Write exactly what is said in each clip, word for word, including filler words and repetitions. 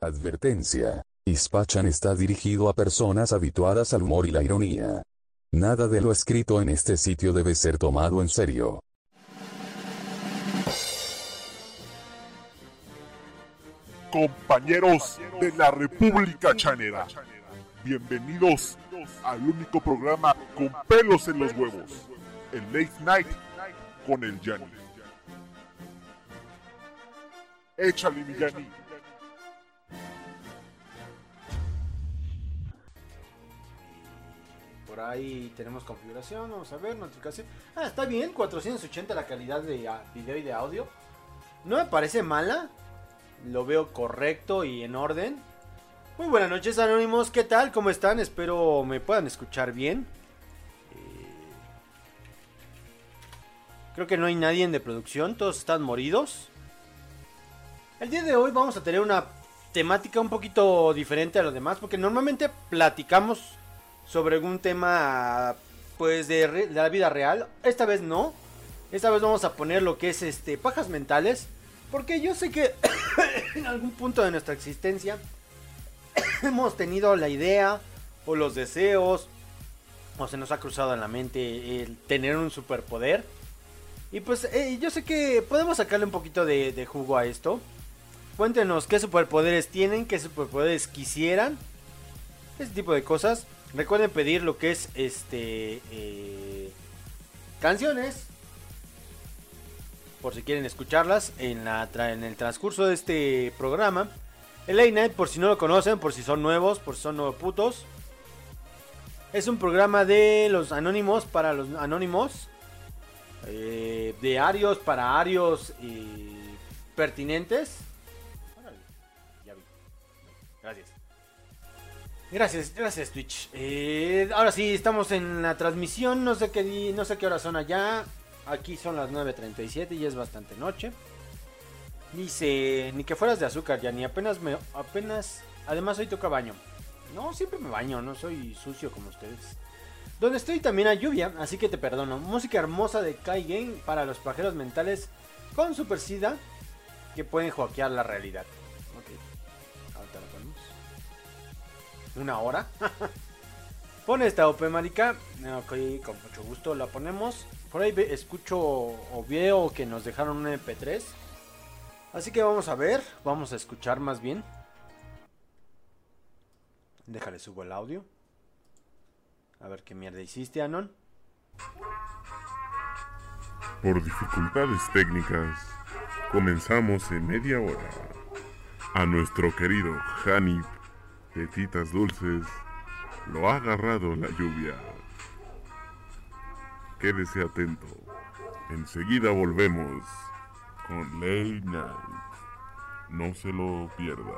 Advertencia. Ispachan está dirigido a personas habituadas al humor y la ironía. Nada de lo escrito en este sitio debe ser tomado en serio. Compañeros de la República Chanera, bienvenidos al único programa con pelos en los huevos, el Late Night con el Yanni. Échale, mi Yanni. Por ahí tenemos configuración, vamos a ver, notificación. Ah, está bien, cuatrocientos ochenta la calidad de uh, video y de audio. No me parece mala. Lo veo correcto y en orden. Muy buenas noches, anónimos, ¿qué tal? ¿Cómo están? Espero me puedan escuchar bien. eh... Creo que no hay nadie de producción, todos están moridos. El día de hoy vamos a tener una temática un poquito diferente a los demás, porque normalmente platicamos sobre algún tema pues de, re de la vida real. Esta vez no. Esta vez vamos a poner lo que es este pajas mentales, porque yo sé que en algún punto de nuestra existencia hemos tenido la idea o los deseos, o se nos ha cruzado en la mente el tener un superpoder. Y pues eh, yo sé que podemos sacarle un poquito de, de jugo a esto. Cuéntenos qué superpoderes tienen, qué superpoderes quisieran, ese tipo de cosas. Recuerden pedir lo que es este eh, canciones, por si quieren escucharlas en, la en el transcurso de este programa. El Late Night, por si no lo conocen, por si son nuevos, por si son nuevos putos, es un programa de los anónimos para los anónimos, eh, de arios para arios eh, pertinentes. Órale, ya vi. Gracias. Gracias, gracias Twitch. Eh, ahora sí, estamos en la transmisión. No sé qué di, no sé qué horas son allá. Aquí son las nueve treinta y siete y es bastante noche. Dice, ni que fueras de azúcar, ya ni apenas me apenas. Además hoy toca baño. No, siempre me baño, no soy sucio como ustedes. Donde estoy también hay lluvia, así que te perdono. Música hermosa de Kai Game para los pajeros mentales con Super Sida que pueden hackear la realidad. Ok, ahorita lo ponemos. Una hora. Pone esta O P, marica. Ok, con mucho gusto la ponemos. Por ahí escucho o veo que nos dejaron un M P tres. Así que vamos a ver. Vamos a escuchar más bien. Déjale subo el audio. A ver qué mierda hiciste, Anon. Por dificultades técnicas, comenzamos en media hora. A nuestro querido Hanif Petitas Dulces lo ha agarrado la lluvia. Quédese atento. Enseguida volvemos con Late Night. No se lo pierda.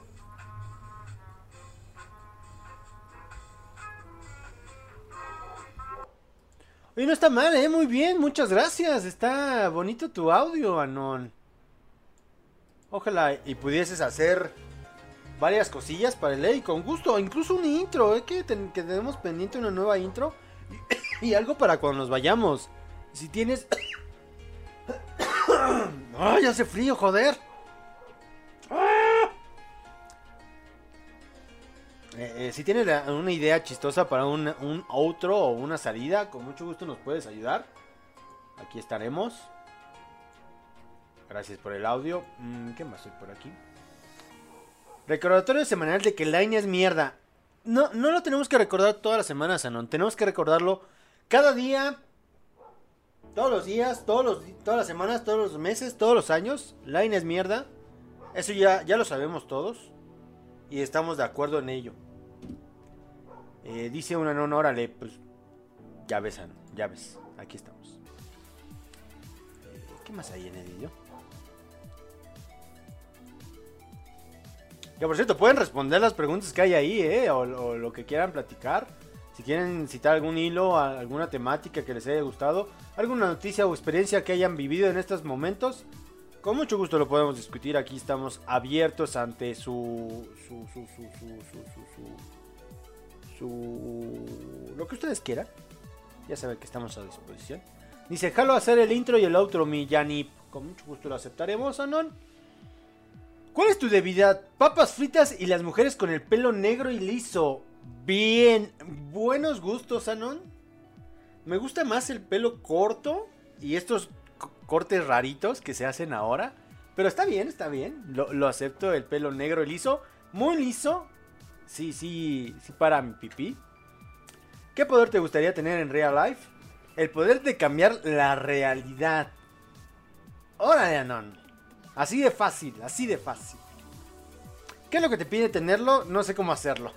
Oye, no está mal, eh, muy bien, muchas gracias. Está bonito tu audio, Anon. Ojalá y pudieses hacer varias cosillas para el ley, con gusto, incluso un intro, eh, que, ten que tenemos pendiente una nueva intro y, y algo para cuando nos vayamos. Si tienes... ¡Ay, hace frío, joder! ¡Ah! Eh, eh, si tienes la, una idea chistosa para un, un outro o una salida, con mucho gusto nos puedes ayudar. Aquí estaremos. Gracias por el audio. Mm, ¿Qué más hay por aquí? Recordatorio semanal de que Line es mierda. No, no lo tenemos que recordar todas las semanas, Anon. Tenemos que recordarlo cada día, todos los días, todos los, todas las semanas, todos los meses, todos los años. Line es mierda. Eso ya, ya lo sabemos todos. Y estamos de acuerdo en ello. Eh, dice un Anon, órale, pues ya ves, Anon, ya ves. Aquí estamos. Eh, ¿Qué más hay en el video? Que por cierto, pueden responder las preguntas que hay ahí, ¿eh? O, o lo que quieran platicar. Si quieren citar algún hilo, alguna temática que les haya gustado, alguna noticia o experiencia que hayan vivido en estos momentos, con mucho gusto lo podemos discutir. Aquí estamos abiertos ante su... su, su, su, su, su, su, su, su lo que ustedes quieran. Ya saben que estamos a disposición. Dice, jalo a hacer el intro y el outro, mi Yanni. Con mucho gusto lo aceptaremos, Anon. ¿Cuál es tu debilidad? Papas fritas y las mujeres con el pelo negro y liso. Bien, buenos gustos, Anon. Me gusta más el pelo corto y estos cortes raritos que se hacen ahora. Pero está bien, está bien. Lo, lo acepto, el pelo negro y liso. Muy liso. Sí, sí, sí para mi pipí. ¿Qué poder te gustaría tener en real life? El poder de cambiar la realidad. Órale, Anon. Así de fácil, así de fácil. ¿Qué es lo que te pide tenerlo? No sé cómo hacerlo.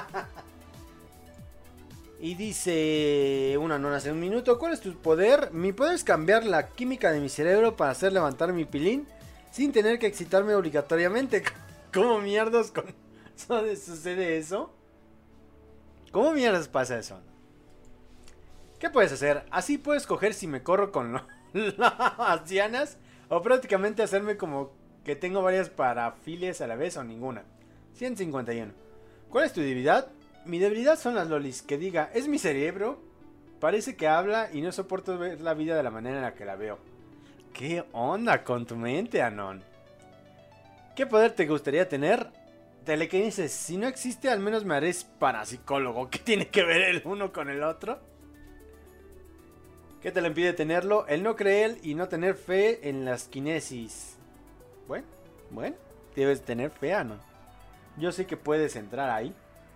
Y dice una Anon hace un minuto. ¿Cuál es tu poder? Mi poder es cambiar la química de mi cerebro para hacer levantar mi pilín sin tener que excitarme obligatoriamente. ¿Cómo mierdas con... sucede eso? ¿Cómo mierdas pasa eso? ¿Qué puedes hacer? Así puedes coger si me corro con las ancianas o prácticamente hacerme como que tengo varias parafilias a la vez o ninguna. ciento cincuenta y uno. ¿Cuál es tu debilidad? Mi debilidad son las lolis. Que diga, es mi cerebro. Parece que habla y no soporto ver la vida de la manera en la que la veo. ¿Qué onda con tu mente, Anon? ¿Qué poder te gustaría tener? Telequinesis. Si no existe, al menos me haré parapsicólogo. ¿Qué tiene que ver el uno con el otro? ¿Qué te le impide tenerlo? El no creer y no tener fe en las kinesis. Bueno, bueno. Debes tener fe, Anon. Yo sé que puedes entrar ahí.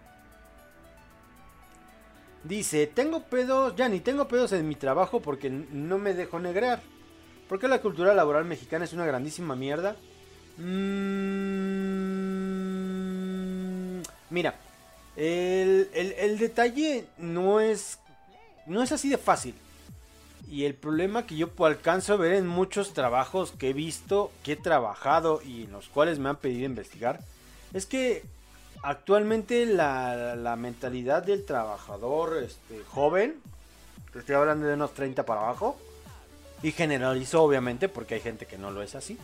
Dice, tengo pedos, ya ni tengo pedos en mi trabajo porque no me dejo negrear. Porque la cultura laboral mexicana es una grandísima mierda. Mm, mira, el, el, el detalle no es, no es así de fácil. Y el problema que yo alcanzo a ver en muchos trabajos que he visto, que he trabajado y en los cuales me han pedido investigar, es que actualmente la, la mentalidad del trabajador este, joven, te estoy hablando de unos treinta para abajo, y generalizo obviamente porque hay gente que no lo es así,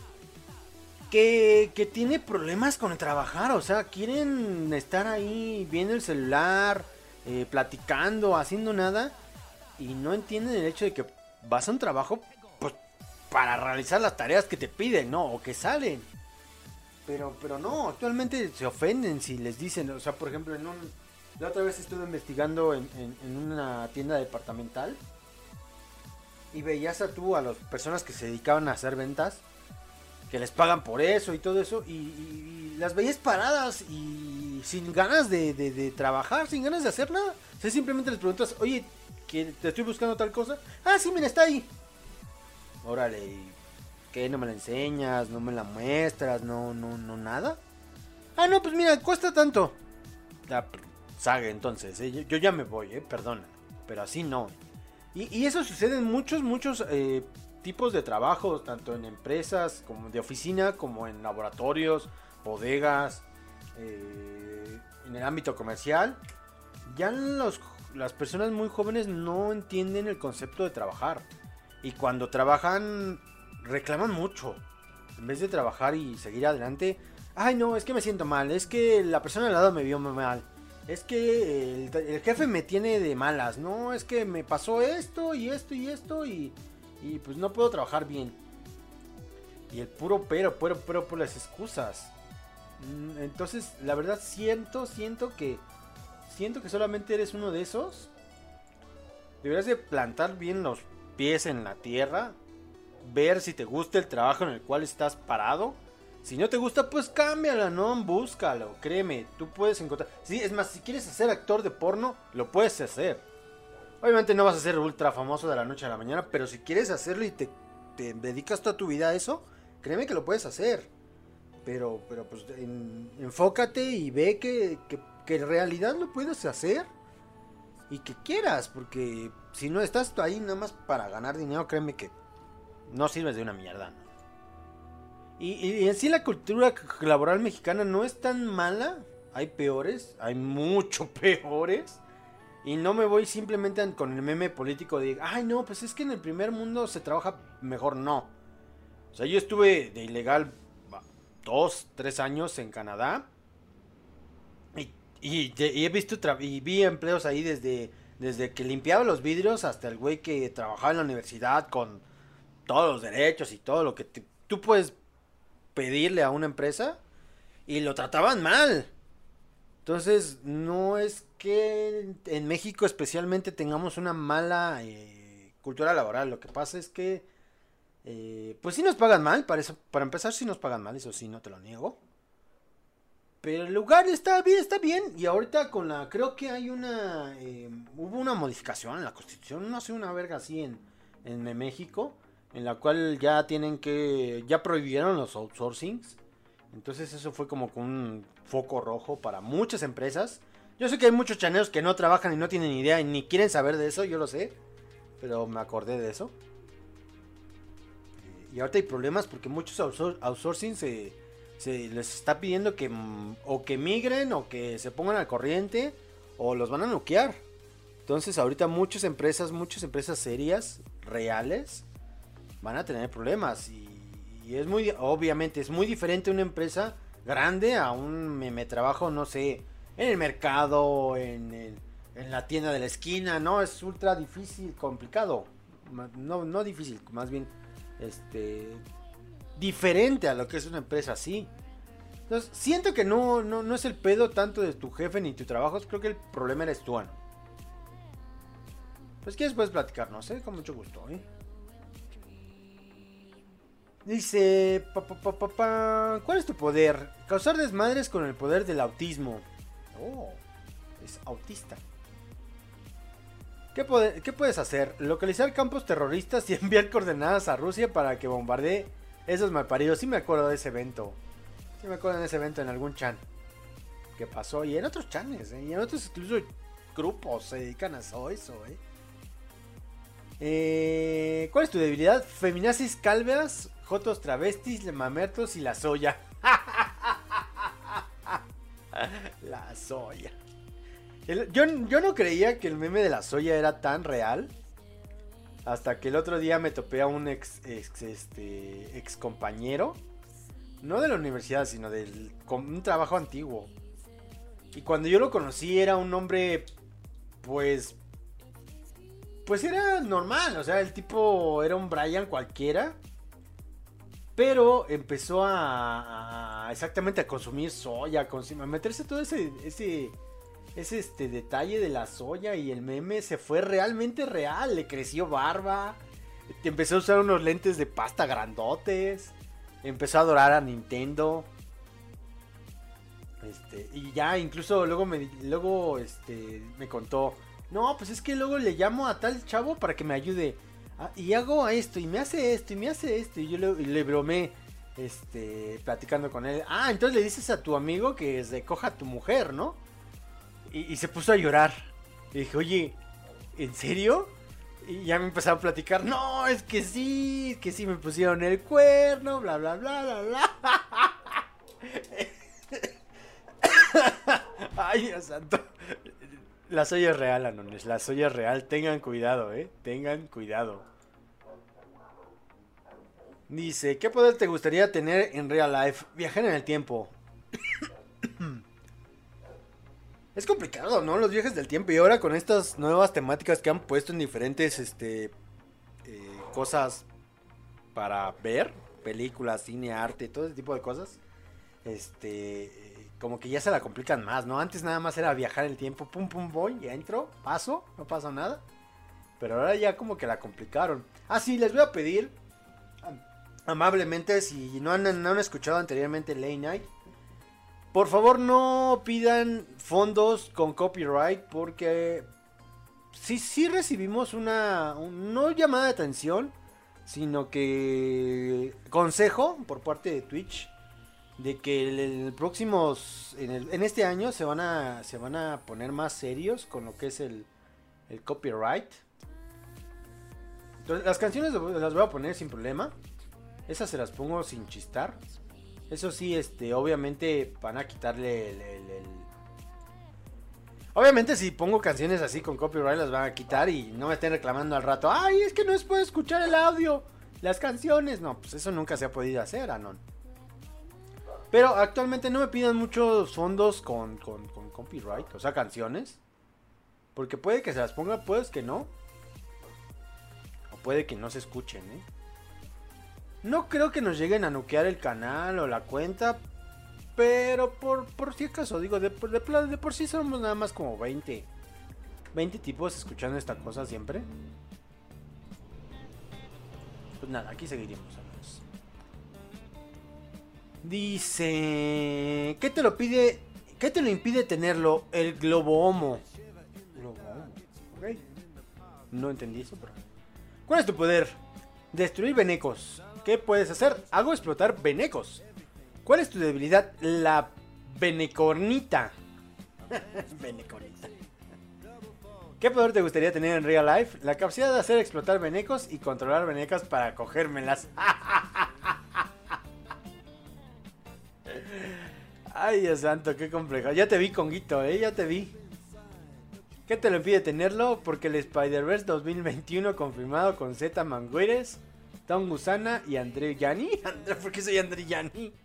que, que tiene problemas con el trabajar, o sea, quieren estar ahí viendo el celular, eh, platicando, haciendo nada, y no entienden el hecho de que vas a un trabajo pues, para realizar las tareas que te piden, ¿no? O que salen. Pero, pero no, actualmente se ofenden si les dicen, o sea, por ejemplo, en un, la otra vez estuve investigando en, en, en una tienda departamental y veías a tú a las personas que se dedicaban a hacer ventas, que les pagan por eso y todo eso, y, y, y las veías paradas y sin ganas de, de, de trabajar, sin ganas de hacer nada. O sea, simplemente les preguntas, oye, que te estoy buscando tal cosa. Ah, sí, mira, está ahí. Órale, ¿qué? ¿No me la enseñas? ¿No me la muestras? ¿No, no, no, nada? Ah, no, pues mira, cuesta tanto. Ya, sague entonces, ¿eh? yo, yo ya me voy, eh, perdona. Pero así no. Y, y eso sucede en muchos, muchos eh, tipos de trabajos, tanto en empresas, como de oficina, como en laboratorios, bodegas, eh, en el ámbito comercial. Ya los, las personas muy jóvenes no entienden el concepto de trabajar. Y cuando trabajan, reclaman mucho. En vez de trabajar y seguir adelante, ay no, es que me siento mal, es que la persona al lado me vio mal, es que el, el jefe me tiene de malas, no, es que me pasó esto y esto y esto y, y pues no puedo trabajar bien. Y el puro pero, pero, pero por las excusas. Entonces, la verdad siento, siento que, siento que solamente eres uno de esos. Deberías de plantar bien los pies en la tierra, ver si te gusta el trabajo en el cual estás parado. Si no te gusta, pues cámbiala, no, búscalo, créeme, tú puedes encontrar. Sí, es más, si quieres ser actor de porno, lo puedes hacer. Obviamente no vas a ser ultra famoso de la noche a la mañana, pero si quieres hacerlo y te, te dedicas toda tu vida a eso, créeme que lo puedes hacer. Pero, pero pues en, enfócate y ve que, que, que en realidad lo puedes hacer y que quieras, porque si no estás ahí nada más para ganar dinero, créeme que no sirves de una mierda, ¿no? Y, y en sí la cultura laboral mexicana no es tan mala. Hay peores, hay mucho peores. Y no me voy simplemente con el meme político de, ay no, pues es que en el primer mundo se trabaja mejor, no. O sea, yo estuve de ilegal dos, tres años en Canadá. Y, y, y he visto, y vi empleos ahí desde, desde que limpiaba los vidrios hasta el güey que trabajaba en la universidad con todos los derechos y todo lo que te, tú puedes pedirle a una empresa. y lo trataban mal. Entonces, no es que en México especialmente tengamos una mala eh, cultura laboral. Lo que pasa es que, eh, pues sí nos pagan mal. Para, eso, para empezar, sí nos pagan mal, eso sí, no te lo niego. Pero el lugar está bien, está bien. Y ahorita con la, creo que hay una, eh, hubo una modificación en la Constitución, no sé, una verga así en, en México, en la cual ya tienen que, ya prohibieron los outsourcings. Entonces eso fue como con un foco rojo para muchas empresas. Yo sé que hay muchos chaneros que no trabajan y no tienen idea y ni quieren saber de eso, yo lo sé. Pero me acordé de eso. Y ahorita hay problemas porque muchos outsourcing se, se les está pidiendo que o que migren o que se pongan al corriente o los van a noquear. Entonces ahorita muchas empresas, muchas empresas serias, reales, van a tener problemas. Y, y es muy, obviamente, es muy diferente una empresa grande a un me, me trabajo, no sé, en el mercado, en, el, en la tienda de la esquina, ¿no? Es ultra difícil, complicado. No, no difícil, más bien, este, diferente a lo que es una empresa así. Entonces, siento que no, no, no es el pedo tanto de tu jefe ni tu trabajo, creo que el problema eres tú, ¿no? Pues quieres puedes platicarnos, ¿eh? Con mucho gusto, ¿eh? Dice, pa, pa, pa, pa, pa, ¿cuál es tu poder? Causar desmadres con el poder del autismo. Oh, es autista. ¿Qué, poder, ¿Qué puedes hacer? Localizar campos terroristas y enviar coordenadas a Rusia para que bombardee esos malparidos. Sí me acuerdo de ese evento. Sí me acuerdo de ese evento en algún chan que pasó. Y en otros chanes, ¿eh? Y en otros incluso grupos se dedican a eso, ¿eh? Eh, ¿Cuál es tu debilidad? Feminazis, calveas, jotos, travestis, mamertos y la soya. La soya. El, yo, yo no creía que el meme de la soya era tan real. Hasta que el otro día me topé a un ex, ex, este, ex compañero. No de la universidad, sino de un trabajo antiguo. Y cuando yo lo conocí era un hombre, pues... Pues era normal, o sea, el tipo era un Brian cualquiera. Pero empezó a, a exactamente a consumir soya, a, consumir, a meterse todo ese, ese, ese este, detalle de la soya. Y el meme se fue realmente real, le creció barba. Empezó a usar unos lentes de pasta grandotes. Empezó a adorar a Nintendo. Este, y ya incluso luego me, luego, este, me contó... No, pues es que luego le llamo a tal chavo para que me ayude. Ah, y hago esto, y me hace esto, y me hace esto. Y yo le, y le bromé, este, platicando con él. Ah, entonces le dices a tu amigo que se coja a tu mujer, ¿no? Y, y se puso a llorar. Y dije, oye, ¿en serio? Y ya me empezaron a platicar. No, es que sí, es que sí me pusieron el cuerno, bla, bla, bla, bla, bla. Ay, Dios santo. La soya es real, Anones. La soya es real. Tengan cuidado, eh. Tengan cuidado. Dice, ¿qué poder te gustaría tener en real life? Viajar en el tiempo. Es complicado, ¿no? Los viajes del tiempo. Y ahora con estas nuevas temáticas que han puesto en diferentes este, eh, cosas para ver. Películas, cine, arte, todo ese tipo de cosas. Este... Como que ya se la complican más, ¿no? Antes nada más era viajar el tiempo, pum pum voy, ya entro, paso, no pasa nada. Pero ahora ya como que la complicaron. Ah, sí, les voy a pedir amablemente, si no han, no han escuchado anteriormente Late Night, por favor no pidan fondos con copyright, porque sí, sí recibimos una, un, no llamada de atención, sino que consejo por parte de Twitch. De que el, el próximos en, el, en este año se van a se van a poner más serios con lo que es el, el copyright. Entonces, las canciones las voy a poner sin problema. Esas se las pongo sin chistar. Eso sí, este, obviamente van a quitarle el, el, el... Obviamente si pongo canciones así con copyright las van a quitar y no me estén reclamando al rato. Ay, es que no se puede escuchar el audio, las canciones. No, pues eso nunca se ha podido hacer, Anon. Pero actualmente no me pidan muchos fondos con, con, con copyright, o sea, canciones. Porque puede que se las ponga, puede que no. O puede que no se escuchen, ¿eh? No creo que nos lleguen a nukear el canal o la cuenta. Pero por, por si acaso, digo, de, de, de, de por sí somos nada más como veinte. veinte tipos escuchando esta cosa siempre. Pues nada, aquí seguiremos, amigos. Dice... ¿Qué te lo pide? ¿Qué te lo impide tenerlo? El globo homo. Globo homo. Ok. No entendí eso, pero... ¿Cuál es tu poder? Destruir venecos. ¿Qué puedes hacer? Hago explotar venecos. ¿Cuál es tu debilidad? La venecornita. Venecornita. ¿Qué poder te gustaría tener en real life? La capacidad de hacer explotar venecos y controlar venecas para cogérmelas. Ay, Dios santo, qué complejo. Ya te vi, Conguito, eh, ya te vi. ¿Qué te lo impide tenerlo? Porque el Spider-Verse dos mil veintiuno confirmado con Z Mangueres, Tom Gusana y André Yanni. ¿Por qué soy André Yanni?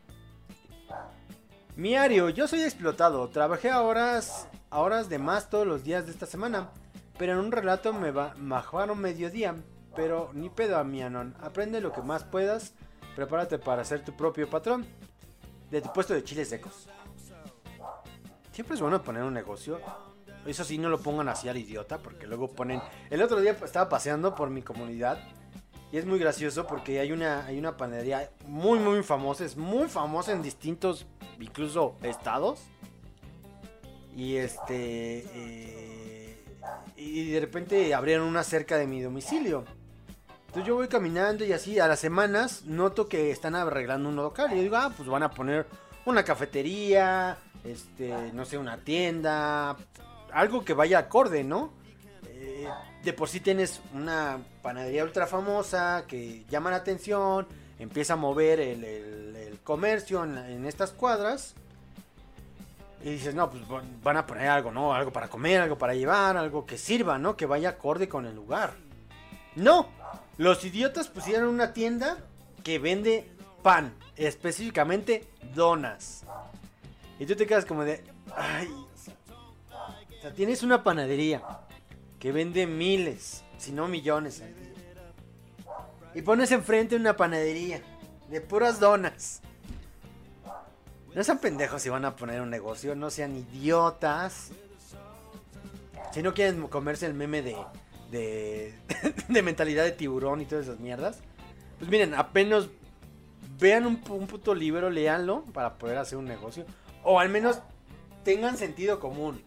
Miario, yo soy explotado. Trabajé a horas, a horas de más todos los días de esta semana. Pero en un relato me ba- bajaron mediodía. Pero ni pedo a mi Anon. Aprende lo que más puedas. Prepárate para ser tu propio patrón. De tu puesto de chiles secos. Siempre es bueno poner un negocio. Eso sí, no lo pongan así al idiota. Porque luego ponen... El otro día estaba paseando por mi comunidad. Y es muy gracioso porque hay una, hay una panadería muy muy famosa. Es muy famosa en distintos, incluso estados. Y este... Eh, y de repente abrieron una cerca de mi domicilio. Entonces yo voy caminando y así a las semanas noto que están arreglando un local. Y yo digo, ah, pues van a poner una cafetería, este, no sé, una tienda, algo que vaya acorde, ¿no? Eh, de por sí tienes una panadería ultra famosa que llama la atención, empieza a mover el, el, el comercio en, en estas cuadras. Y dices, no, pues van a poner algo, ¿no? Algo para comer, algo para llevar, algo que sirva, ¿no? Que vaya acorde con el lugar. No, los idiotas pusieron una tienda que vende pan, específicamente donas. Y tú te quedas como de, ay, o sea, tienes una panadería que vende miles, si no millones al día. Y pones enfrente una panadería de puras donas. No sean pendejos si van a poner un negocio, no sean idiotas. Si no quieren comerse el meme de, de, de mentalidad de tiburón y todas esas mierdas, pues miren, apenas vean un, un puto libro, léanlo para poder hacer un negocio. O al menos tengan sentido común.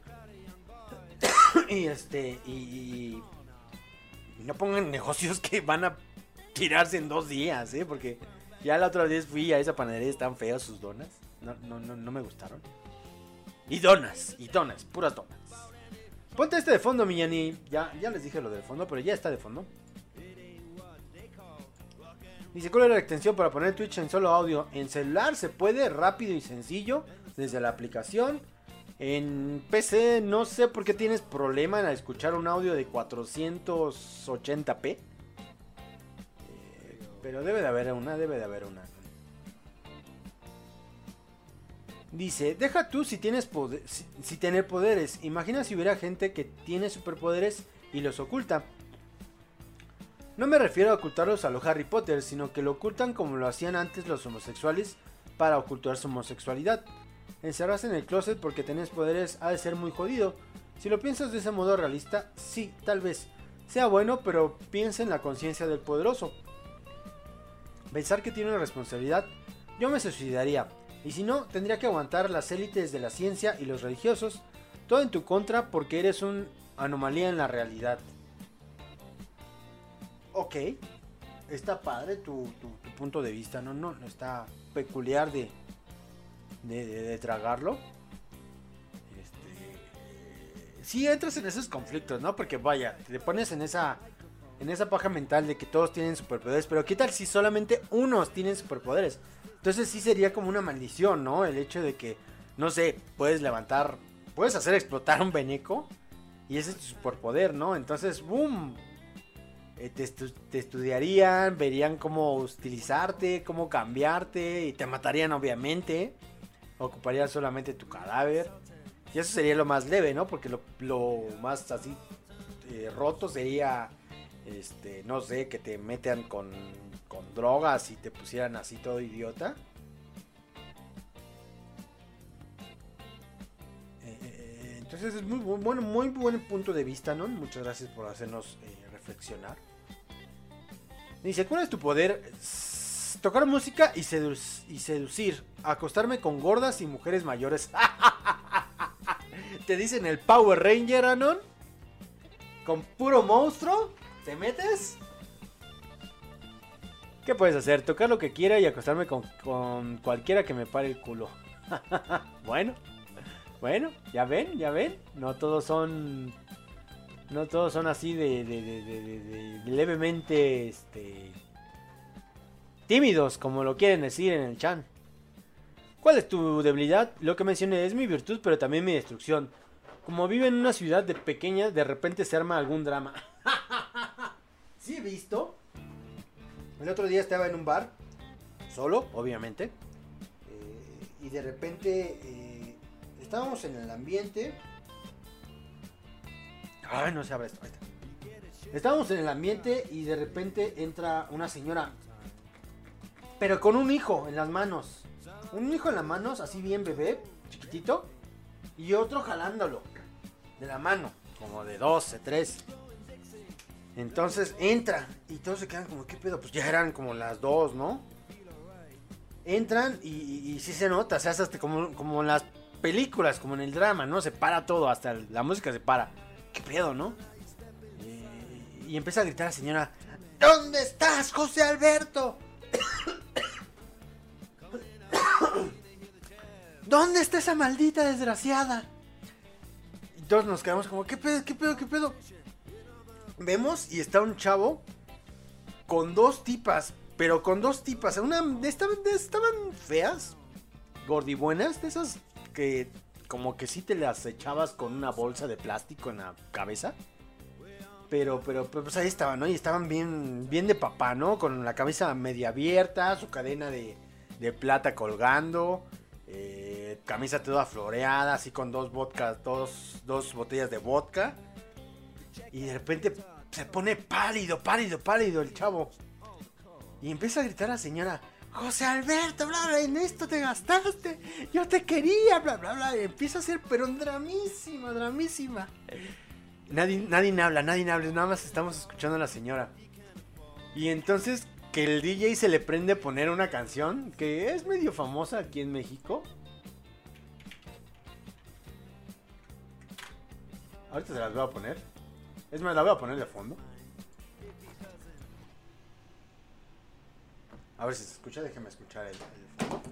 y este, y, y, y no pongan negocios que van a tirarse en dos días, ¿eh? Porque ya la otra vez fui a esa panadería, están feas sus donas. No, no, no, no me gustaron. Y donas, y donas, puras donas. Ponte este de fondo, Millani. Ya, ya les dije lo del fondo, pero ya está de fondo. Dice, ¿cuál es la extensión para poner Twitch en solo audio? En celular se puede, rápido y sencillo, desde la aplicación. En P C no sé por qué tienes problema en escuchar un audio de cuatrocientos ochenta p. Eh, pero debe de haber una, debe de haber una. Dice, deja tú si tienes poder, si, si tener poderes. Imagina si hubiera gente que tiene superpoderes y los oculta. No me refiero a ocultarlos a lo Harry Potter, sino que lo ocultan como lo hacían antes los homosexuales para ocultar su homosexualidad. Encerrarse en el closet porque tenés poderes ha de ser muy jodido. Si lo piensas de ese modo realista, sí, tal vez sea bueno, pero piensa en la conciencia del poderoso. Pensar que tiene una responsabilidad, yo me suicidaría. Y si no, tendría que aguantar las élites de la ciencia y los religiosos, todo en tu contra porque eres una anomalía en la realidad. Ok, está padre tu, tu, tu punto de vista, no, no, está peculiar de, de, de, de tragarlo. Este, sí entras en esos conflictos, ¿no? Porque vaya, te pones en esa, en esa paja mental de que todos tienen superpoderes, pero ¿qué tal si solamente unos tienen superpoderes? Entonces sí sería como una maldición, ¿no? El hecho de que, no sé, puedes levantar, puedes hacer explotar un veneco y ese es tu superpoder, ¿no? Entonces, ¡boom! Eh, te, estu- te estudiarían, verían cómo utilizarte, cómo cambiarte y te matarían obviamente. Ocuparían solamente tu cadáver. Y eso sería lo más leve, ¿no? Porque lo, lo más así eh, roto sería, este, no sé, que te metan con... con drogas y te pusieran así todo idiota. Entonces es muy bu- bueno, muy buen punto de vista, ¿no? Muchas gracias por hacernos eh, reflexionar. Dice, ¿cuál es tu poder? S- Tocar música y, sedu- y seducir. Acostarme con gordas y mujeres mayores. Te dicen el Power Ranger, Anon. Con puro monstruo. ¿Te metes? ¿Qué puedes hacer? Tocar lo que quiera y acostarme con, con cualquiera que me pare el culo. Bueno. Bueno, ya ven, ya ven. No todos son... No todos son así de, de, de, de, de, de levemente este, tímidos, como lo quieren decir en el chan. ¿Cuál es tu debilidad? Lo que mencioné es mi virtud, pero también mi destrucción. Como vive en una ciudad de pequeña, de repente se arma algún drama. Sí, he visto. El otro día estaba en un bar, solo, obviamente. Eh, y de repente eh, estábamos en el ambiente. Ay, no se abre esto. Ahí está. Estábamos en el ambiente y de repente entra una señora. Pero con un hijo en las manos. Un hijo en las manos, así bien bebé, chiquitito. Y otro jalándolo. De la mano. Como de doce, tres. Entonces entra. Y todos se quedan como, ¿qué pedo? Pues ya eran como las dos, ¿no? Entran y, y, y sí se nota. Se hace hasta como, como en las películas, como en el drama, ¿no? Se para todo, hasta la música se para. ¿Qué pedo, no? Eh, y empieza a gritar la señora, ¿dónde estás, José Alberto? ¿Dónde está esa maldita desgraciada? Y todos nos quedamos como, ¿qué pedo, qué pedo, qué pedo? Vemos y está un chavo con dos tipas, pero con dos tipas. Una, estaban, estaban feas, gordibuenas, de esas que... como que sí te las echabas con una bolsa de plástico en la cabeza. Pero, pero, pero pues ahí estaban, ¿no? Y estaban bien, bien de papá, ¿no? Con la cabeza media abierta, su cadena de, de plata colgando, eh, camisa toda floreada, así con dos vodka, dos, dos botellas de vodka. Y de repente se pone pálido, pálido, pálido el chavo. Y empieza a gritar a la señora, José Alberto, bla, bla, en esto te gastaste, yo te quería, bla, bla, bla. Y empieza a ser, pero dramísima, dramísima. Nadie, nadie habla, nadie habla, nada más estamos escuchando a la señora. Y entonces que el D J se le prende a poner una canción que es medio famosa aquí en México. Ahorita se las voy a poner. Es más, la voy a poner de fondo. A ver si se escucha, déjeme escuchar el, el fondo.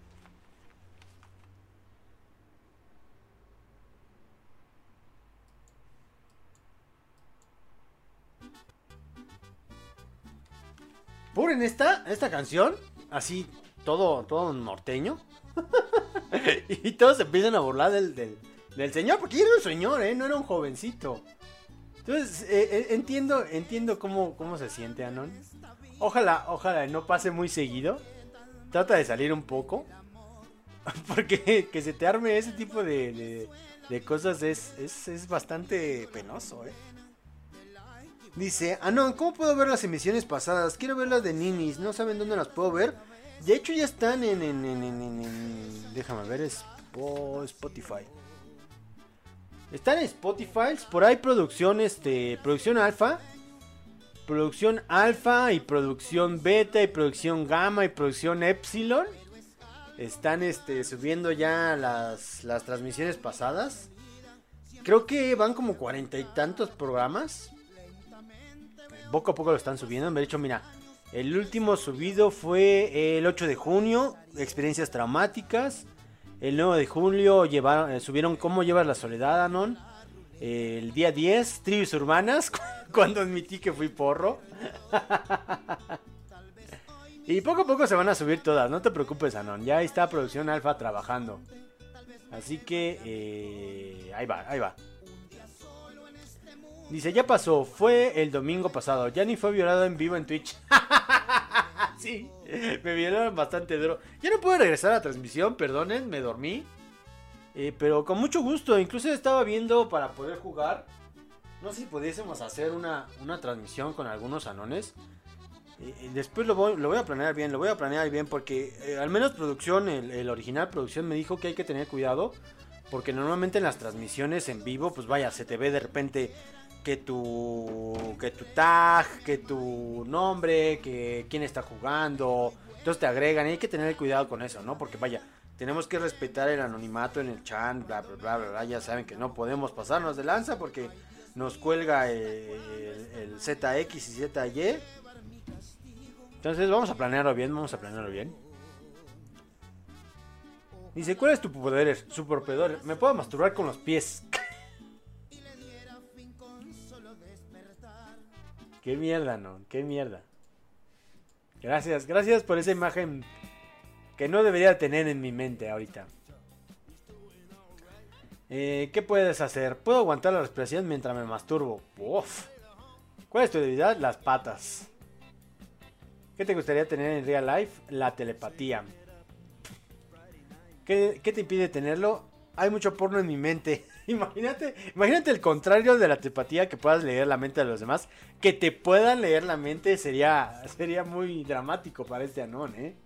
Puren esta, esta canción, así, todo, todo norteño. Y todos se empiezan a burlar del, del, del señor, porque era un señor, ¿eh? No era un jovencito. Entonces, eh, eh, entiendo, entiendo cómo, cómo se siente, Anon. Ojalá, ojalá no pase muy seguido. Trata de salir un poco. Porque que se te arme ese tipo de, de, de cosas es, es, es bastante penoso, ¿eh? Dice, Anon, ¿cómo puedo ver las emisiones pasadas? Quiero ver las de Ninis, no saben dónde las puedo ver. De hecho ya están en, en, en, en, en, en déjame ver, es oh, Spotify. Están en Spotify, por ahí producción, este, producción alfa. Producción alfa y producción beta y producción gamma y producción epsilon. Están este, subiendo ya las, las transmisiones pasadas. Creo que van como cuarenta y tantos programas. Poco a poco lo están subiendo. De hecho, mira, el último subido fue el ocho de junio, experiencias traumáticas. El nueve de julio llevaron, eh, subieron cómo llevas la soledad, Anon. Eh, el día diez, tribus urbanas, cuando admití que fui porro. Y poco a poco se van a subir todas, no te preocupes, Anon. Ya está Producción Alfa trabajando. Así que eh, ahí va, ahí va. Dice, ya pasó, fue el domingo pasado. Yanni fue violado en vivo en Twitch. Sí, me violaron bastante duro. Ya no puedo regresar a la transmisión, perdonen, me dormí. Eh, pero con mucho gusto, incluso estaba viendo para poder jugar. No sé si pudiésemos hacer una, una transmisión con algunos anones. Eh, después lo voy, lo voy a planear bien, lo voy a planear bien porque eh, al menos producción, el, el original producción me dijo que hay que tener cuidado. Porque normalmente en las transmisiones en vivo, pues vaya, se te ve de repente que tu, que tu tag, que tu nombre, que quién está jugando. Entonces te agregan y hay que tener cuidado con eso, ¿no? Porque vaya, tenemos que respetar el anonimato en el chat, bla, bla, bla, bla, bla. Ya saben que no podemos pasarnos de lanza porque nos cuelga el, el, el Z X y Z Y. Entonces vamos a planearlo bien, vamos a planearlo bien. Dice, ¿cuál es tu poder? Superpoder. Me puedo masturbar con los pies. Qué mierda, ¿no? Qué mierda. Gracias, gracias por esa imagen que no debería tener en mi mente ahorita. Eh, ¿Qué puedes hacer? Puedo aguantar la respiración mientras me masturbo. Uf. ¿Cuál es tu debilidad? Las patas. ¿Qué te gustaría tener en real life? La telepatía. ¿Qué, ¿Qué te impide tenerlo? Hay mucho porno en mi mente. Imagínate, imagínate el contrario de la telepatía, que puedas leer la mente de los demás. Que te puedan leer la mente sería, sería muy dramático para este anón, ¿eh?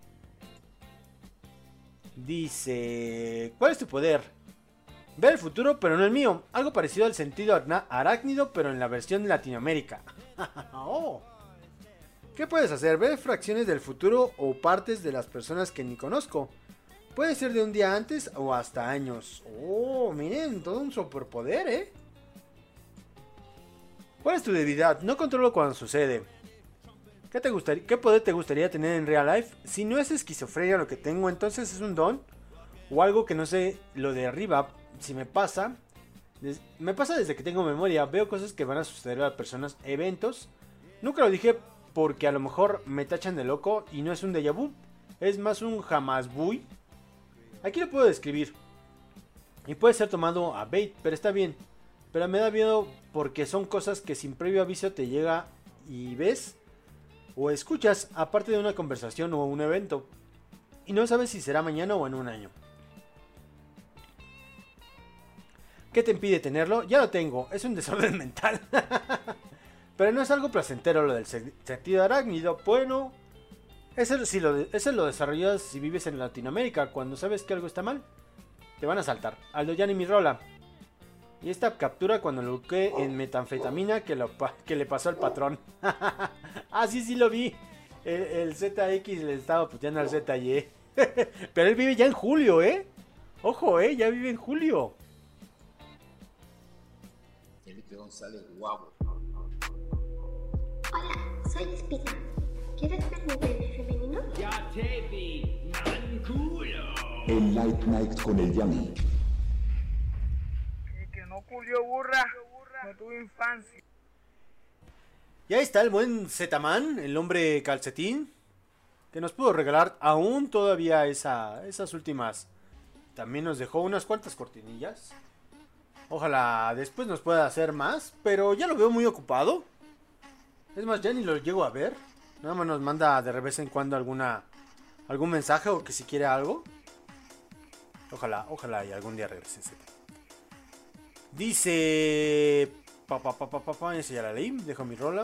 Dice, ¿cuál es tu poder? Ver el futuro, pero no el mío. Algo parecido al sentido arácnido, pero en la versión de Latinoamérica. Oh. ¿Qué puedes hacer? Ver fracciones del futuro o partes de las personas que ni conozco. Puede ser de un día antes o hasta años. Oh, miren, todo un superpoder, ¿eh? ¿Cuál es tu debilidad? No controlo cuando sucede. ¿Qué te gustaría, qué poder te gustaría tener en real life? Si no es esquizofrenia lo que tengo, entonces es un don. O algo que no sé lo de arriba. Si me pasa. Des, me pasa desde que tengo memoria. Veo cosas que van a suceder a personas, eventos. Nunca lo dije porque a lo mejor me tachan de loco y no es un déjà vu. Es más un jamás voy. Aquí lo puedo describir. Y puede ser tomado a bait, pero está bien. Pero me da miedo porque son cosas que sin previo aviso te llega y ves o escuchas, aparte de una conversación o un evento. Y no sabes si será mañana o en un año. ¿Qué te impide tenerlo? Ya lo tengo, es un desorden mental. Pero no es algo placentero lo del sentido arácnido. Bueno, ese, si lo, ese lo desarrollas si vives en Latinoamérica. Cuando sabes que algo está mal, te van a saltar. Aldo Yani mi rola. Y esta captura cuando lo busqué en metanfetamina que, lo, que le pasó al patrón. Ah, sí, sí lo vi. El, el Z X le estaba puteando al Z Y. Pero él vive ya en julio, ¿eh? Ojo, ¿eh? Ya vive en julio. Felipe González, guapo. Hola, soy Espina. ¿Quieres ver mi bebé femenino? Ya te vi, man culo. El Light Night con el Yami. Y que no culió burra, no tuvo infancia. Y ahí está el buen Zetaman, el hombre calcetín, que nos pudo regalar aún todavía esa, esas últimas. También nos dejó unas cuantas cortinillas. Ojalá después nos pueda hacer más, pero ya lo veo muy ocupado. Es más, ya ni lo llego a ver. Nada más nos manda de vez en cuando alguna algún mensaje o que si quiere algo. Ojalá, ojalá y algún día regrese. Dice... Pa, pa, pa, pa, pa, pa, esa ya la leí, dejo mi rola.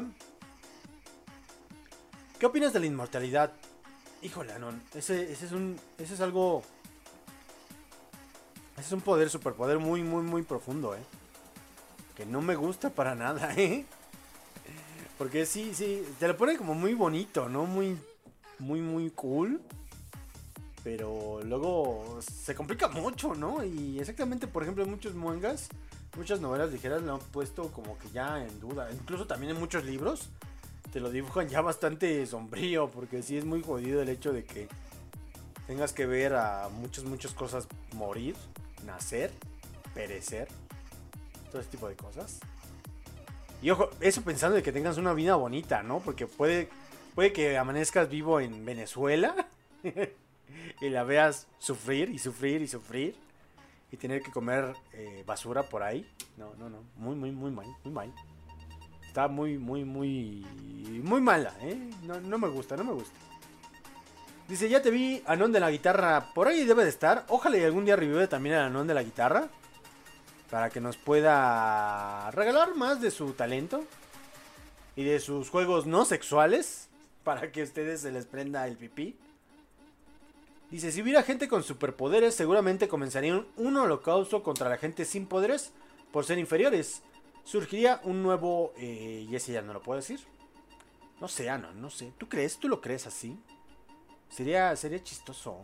¿Qué opinas de la inmortalidad? Híjole, Anon, ese, ese es un... Ese es algo... Ese es un poder, superpoder muy, muy, muy profundo, eh. Que no me gusta para nada, eh. Porque sí, sí, te lo pone como muy bonito, ¿no? Muy, muy, muy cool. Pero luego se complica mucho, ¿no? Y exactamente, por ejemplo, en muchos mangas, muchas novelas ligeras lo han puesto como que ya en duda. Incluso también en muchos libros te lo dibujan ya bastante sombrío, porque sí es muy jodido el hecho de que tengas que ver a muchas, muchas cosas morir, nacer, perecer, todo ese tipo de cosas. Y ojo, eso pensando de que tengas una vida bonita, ¿no? Porque puede, puede que amanezcas vivo en Venezuela y la veas sufrir y sufrir y sufrir y tener que comer eh, basura por ahí. No, no, no. Muy, muy, muy mal. Muy mal. Está muy, muy, muy... Muy mala, ¿eh? No, no me gusta, no me gusta. Dice, ya te vi, Anón de la guitarra. Por ahí debe de estar. Ojalá y algún día revive también el Anón de la guitarra. Para que nos pueda regalar más de su talento. Y de sus juegos no sexuales. Para que a ustedes se les prenda el pipí. Dice, si hubiera gente con superpoderes, seguramente comenzaría un, un holocausto contra la gente sin poderes por ser inferiores. Surgiría un nuevo... Eh, y ese ya no lo puedo decir. No sé, Ano, no sé. ¿Tú crees? ¿Tú lo crees así? Sería, sería chistoso.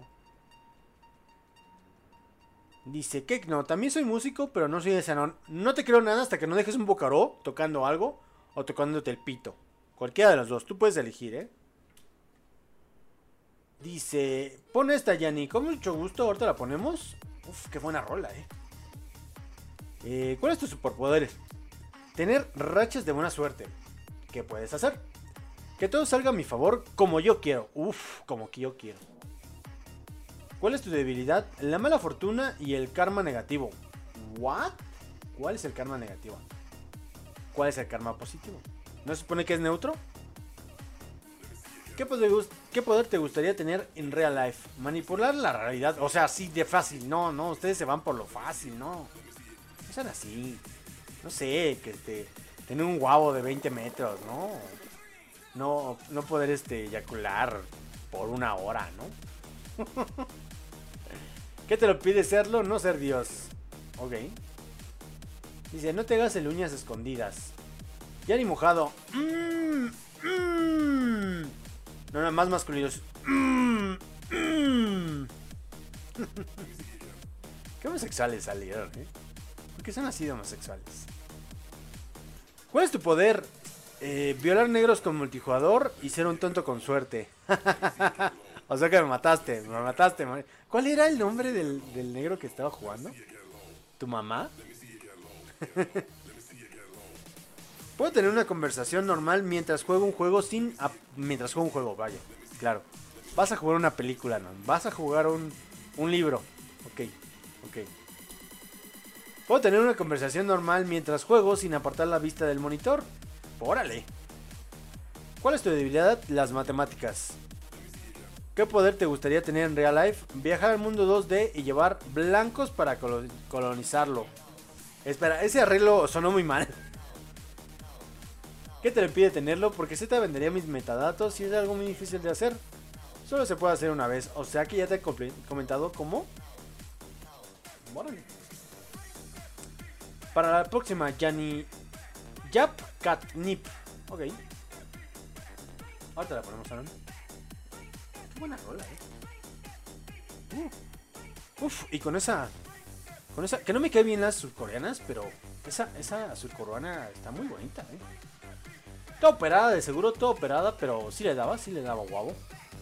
Dice, que no, también soy músico, pero no soy ese Anon. No te creo nada hasta que no dejes un bocaró tocando algo o tocándote el pito. Cualquiera de los dos, tú puedes elegir, ¿eh? Dice, pon esta, Yanni, con mucho gusto, ahorita la ponemos. Uf, qué buena rola, ¿eh? eh ¿Cuál es tu superpoder? Tener rachas de buena suerte. ¿Qué puedes hacer? Que todo salga a mi favor como yo quiero. Uf, como que yo quiero. ¿Cuál es tu debilidad? La mala fortuna y el karma negativo. ¿What? ¿Cuál es el karma negativo? ¿Cuál es el karma positivo? ¿No se supone que es neutro? ¿Qué poder, ¿Qué poder te gustaría tener en real life? Manipular la realidad. O sea, así de fácil. No, no, ustedes se van por lo fácil, no. No sean así. No sé, que este, tener un guavo de veinte metros, ¿no? No, no poder este, eyacular por una hora, ¿no? ¿Qué te lo pide serlo? No ser Dios. Ok. Dice, no te hagas el uñas escondidas. Ya ni mojado. Mmm, mmm. No, nada más masculinos. Mmm, mmm. Qué homosexuales salieron, ¿eh? ¿Por qué son así de homosexuales? ¿Cuál es tu poder? Eh, violar negros con multijugador y ser un tonto con suerte. O sea que me mataste, me mataste. ¿Cuál era el nombre del, del negro que estaba jugando? ¿Tu mamá? Puedo tener una conversación normal mientras juego un juego sin... Mientras juego un juego, vaya. Claro. Vas a jugar una película, ¿no? Vas a jugar un, un libro. Ok, ok. Puedo tener una conversación normal mientras juego sin apartar la vista del monitor. ¡Órale! ¿Cuál es tu debilidad? Las matemáticas. ¿Qué poder te gustaría tener en real life? Viajar al mundo dos D y llevar blancos para colonizarlo. Espera, ese arreglo sonó muy mal. ¿Qué te le pide tenerlo? Porque Z vendería mis metadatos y es algo muy difícil de hacer. Solo se puede hacer una vez. O sea que ya te he comentado cómo. Órale. Para la próxima, Yanni. Yap Catnip. Ok. Ahorita la ponemos, Aaron. Qué buena rola, eh. Uh. Uf, y con esa. Con esa. Que no me cae bien las surcoreanas, pero esa, esa surcoreana está muy bonita, eh. Toda operada, de seguro, toda operada, pero sí le daba, sí le daba guavo.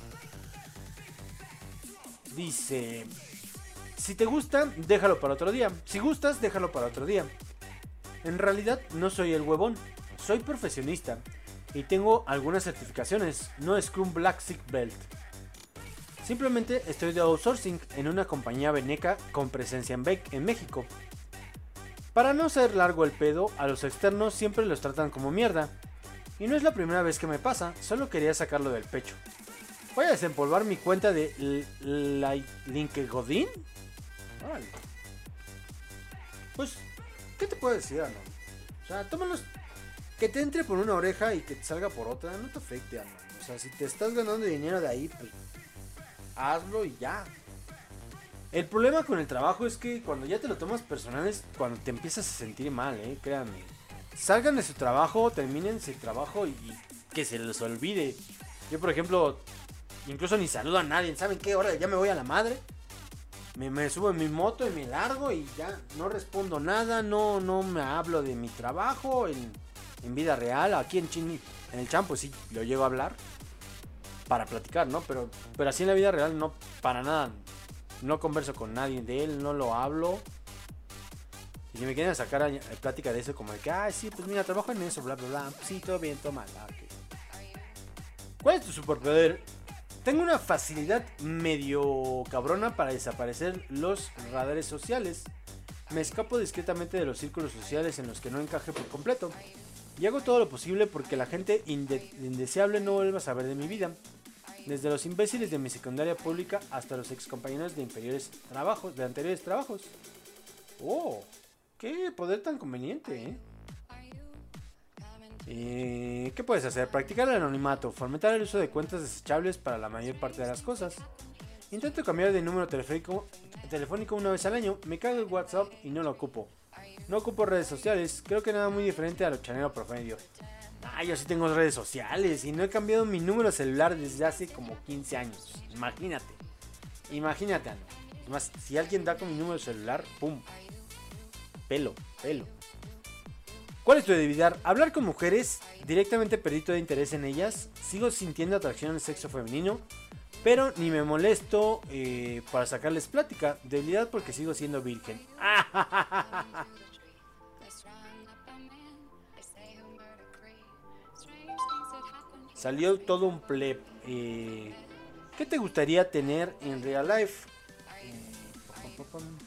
Dice. Si te gusta, déjalo para otro día. Si gustas, déjalo para otro día. En realidad no soy el huevón, soy profesionista y tengo algunas certificaciones, no Scrum Black Sig Belt. Simplemente estoy de outsourcing en una compañía veneca con presencia en, Be- en México. Para no ser largo el pedo, a los externos siempre los tratan como mierda. Y no es la primera vez que me pasa, solo quería sacarlo del pecho. Voy a desempolvar mi cuenta de LinkedIn. Vale. Pues... ¿qué te puedo decir, Arnold? O sea, tómalos. Que te entre por una oreja y que te salga por otra, no te afecte, Arnold. O sea, si te estás ganando dinero de ahí, pues hazlo y ya. El problema con el trabajo es que cuando ya te lo tomas personal es cuando te empiezas a sentir mal, eh, créanme. Salgan de su trabajo, terminen su trabajo y, y que se les olvide. Yo, por ejemplo, incluso ni saludo a nadie. ¿Saben qué? Ahora ya me voy a la madre. Me, me subo en mi moto y me largo y ya no respondo nada, no, no me hablo de mi trabajo en, en vida real. Aquí en Chini, en el Champ, pues sí, lo llego a hablar para platicar, ¿no? Pero, pero así en la vida real no, para nada. No converso con nadie de él, no lo hablo. Y si me quieren sacar a, a plática de eso, como de que, ay, sí, pues mira, trabajo en eso, bla, bla, bla. Pues sí, todo bien, toma. Ah, okay. ¿Cuál es tu superpoder? Tengo una facilidad medio cabrona para desaparecer los radares sociales. Me escapo discretamente de los círculos sociales en los que no encaje por completo. Y hago todo lo posible porque la gente inde- indeseable no vuelva a saber de mi vida. Desde los imbéciles de mi secundaria pública hasta los excompañeros de inferiores trabajos, de anteriores trabajos. Oh, qué poder tan conveniente, ¿eh? Eh, ¿Qué puedes hacer? Practicar el anonimato, fomentar el uso de cuentas desechables para la mayor parte de las cosas, Intento cambiar de número telefónico, telefónico una vez al año. Me cago el WhatsApp y no lo ocupo. No ocupo redes sociales. Creo que nada muy diferente a lo chanero promedio. Ah, yo sí tengo redes sociales y no he cambiado mi número celular desde hace como quince años. Imagínate. Imagínate, Ano. Además, si alguien da con mi número celular, pum. Pelo, pelo. ¿Cuál es tu debilidad? Hablar con mujeres, directamente perdí todo interés en ellas. Sigo sintiendo atracción al sexo femenino, pero ni me molesto eh, para sacarles plática. Debilidad porque sigo siendo virgen. Salió todo un pleb. Eh, ¿Qué te gustaría tener en real life? Eh, pum, pum, pum.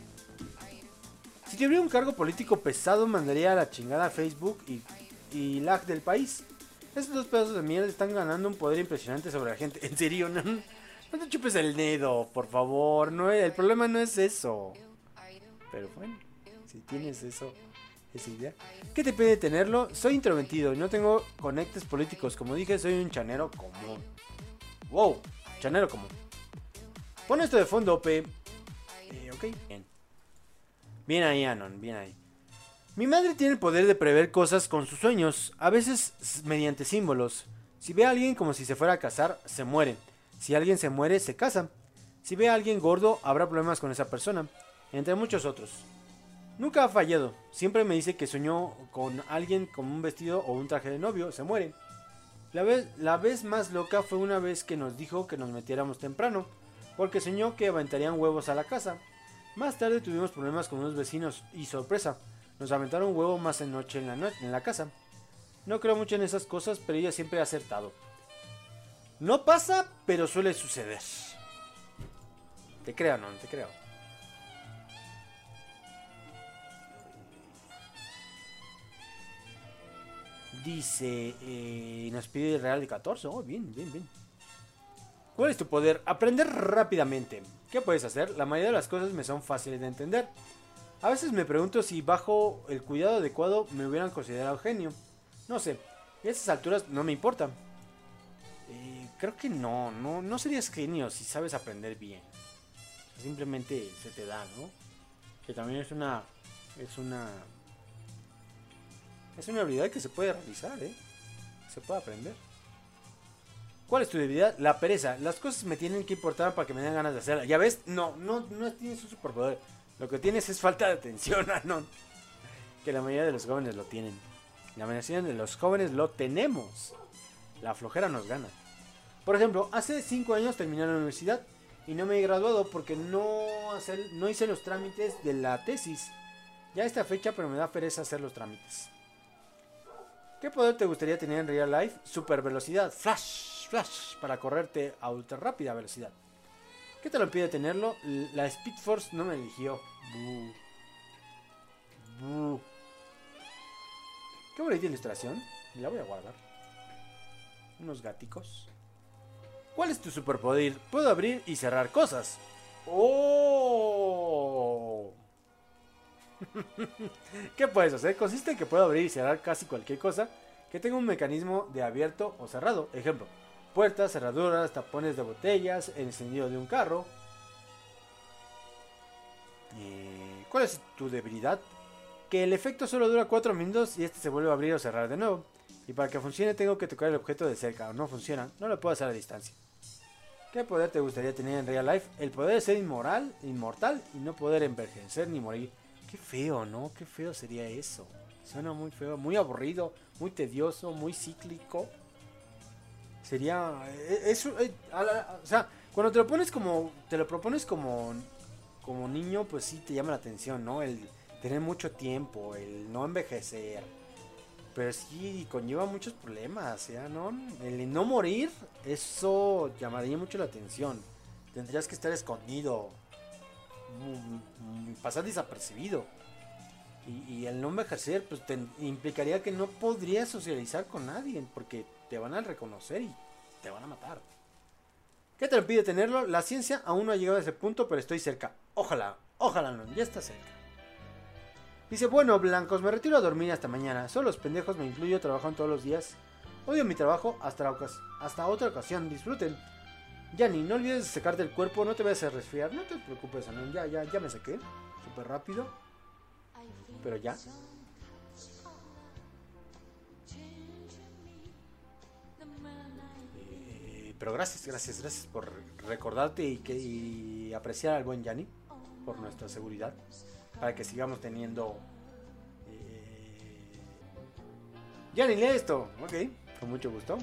Si tuviera un cargo político pesado, mandaría a la chingada a Facebook y, y lag del país. Esos dos pedazos de mierda están ganando un poder impresionante sobre la gente. En serio, no, no te chupes el dedo, por favor. No, el problema no es eso. Pero bueno, si tienes eso, esa idea. ¿Qué te pide tenerlo? Soy introvertido y no tengo conectes políticos. Como dije, soy un chanero común. Wow, chanero común. Pon esto de fondo, P. Eh, ok, bien. Bien ahí, Anon, bien ahí. Mi madre tiene el poder de prever cosas con sus sueños, a veces mediante símbolos. Si ve a alguien como si se fuera a casar, se muere. Si alguien se muere, se casa. Si ve a alguien gordo, habrá problemas con esa persona, entre muchos otros. Nunca ha fallado. Siempre me dice que soñó con alguien con un vestido o un traje de novio, se muere. La vez, la vez más loca fue una vez que nos dijo que nos metiéramos temprano, porque soñó que aventarían huevos a la casa. Más tarde tuvimos problemas con unos vecinos y sorpresa, nos aventaron un huevo más en noche en la, no- en la casa. No creo mucho en esas cosas, pero ella siempre ha acertado. No pasa, pero suele suceder. Te creo, no, te creo. Dice, eh, nos pide Real de catorce. Oh, bien, bien, bien. ¿Cuál es tu poder? Aprender rápidamente. ¿Qué puedes hacer? La mayoría de las cosas me son fáciles de entender. A veces me pregunto si bajo el cuidado adecuado me hubieran considerado genio. No sé, a esas alturas no me importa. Eh, creo que no, no, no serías genio si sabes aprender bien. Simplemente se te da, ¿no? Que también es una, es una, es una habilidad que se puede realizar, ¿eh? Se puede aprender. ¿Cuál es tu debilidad? La pereza. Las cosas me tienen que importar para que me den ganas de hacerlas. ¿Ya ves? No, no, no tienes un superpoder. Lo que tienes es falta de atención, ¿no? Que la mayoría de los jóvenes lo tienen. La mayoría de los jóvenes lo tenemos. La flojera nos gana. Por ejemplo, hace cinco años terminé la universidad y no me he graduado porque no, hacer, no hice los trámites de la tesis. Ya a esta fecha, pero me da pereza hacer los trámites. ¿Qué poder te gustaría tener en real life? Super velocidad. Flash, flash. Para correrte a ultra rápida velocidad. ¿Qué te lo impide tenerlo? La Speed Force no me eligió. Buh. Buh. Qué bonita ilustración. La voy a guardar. Unos gaticos. ¿Cuál es tu superpoder? Puedo abrir y cerrar cosas. ¡Oh! ¿Qué puedes hacer? Consiste en que puedo abrir y cerrar casi cualquier cosa que tenga un mecanismo de abierto o cerrado. Ejemplo, puertas, cerraduras, tapones de botellas, el encendido de un carro. Eh, ¿Cuál es tu debilidad? Que el efecto solo dura cuatro minutos y este se vuelve a abrir o cerrar de nuevo. Y para que funcione tengo que tocar el objeto de cerca. O no funciona, no lo puedo hacer a distancia. ¿Qué poder te gustaría tener en real life? El poder de ser inmoral, inmortal y no poder envejecer ni morir. Qué feo, ¿no? Qué feo sería eso. Suena muy feo, muy aburrido, muy tedioso, muy cíclico. Sería... Eso, eh, a la, o sea, cuando te lo pones como... Te lo propones como... Como niño, pues sí te llama la atención, ¿no? El tener mucho tiempo, el no envejecer. Pero sí conlleva muchos problemas, ¿ya? ¿No? El no morir, eso llamaría mucho la atención. Tendrías que estar escondido, pasar desapercibido. Y, y el no envejecer, pues te implicaría que no podrías socializar con nadie, porque te van a reconocer y te van a matar. ¿Qué te lo impide tenerlo? La ciencia aún no ha llegado a ese punto, pero estoy cerca. Ojalá, ojalá no, ya está cerca. Dice, bueno, blancos, me retiro a dormir hasta mañana. Solo los pendejos me incluyo, trabajan todos los días. Odio mi trabajo, hasta, la ocas- hasta otra ocasión, disfruten. Yanni, no olvides de secarte el cuerpo, no te vayas a resfriar, no te preocupes, Anon, ya, ya, ya me sequé, súper rápido, pero ya. Eh, pero gracias, gracias, gracias por recordarte y, que, y apreciar al buen Yanni, por nuestra seguridad, para que sigamos teniendo... Eh... Yanni, lee esto, ok, con mucho gusto.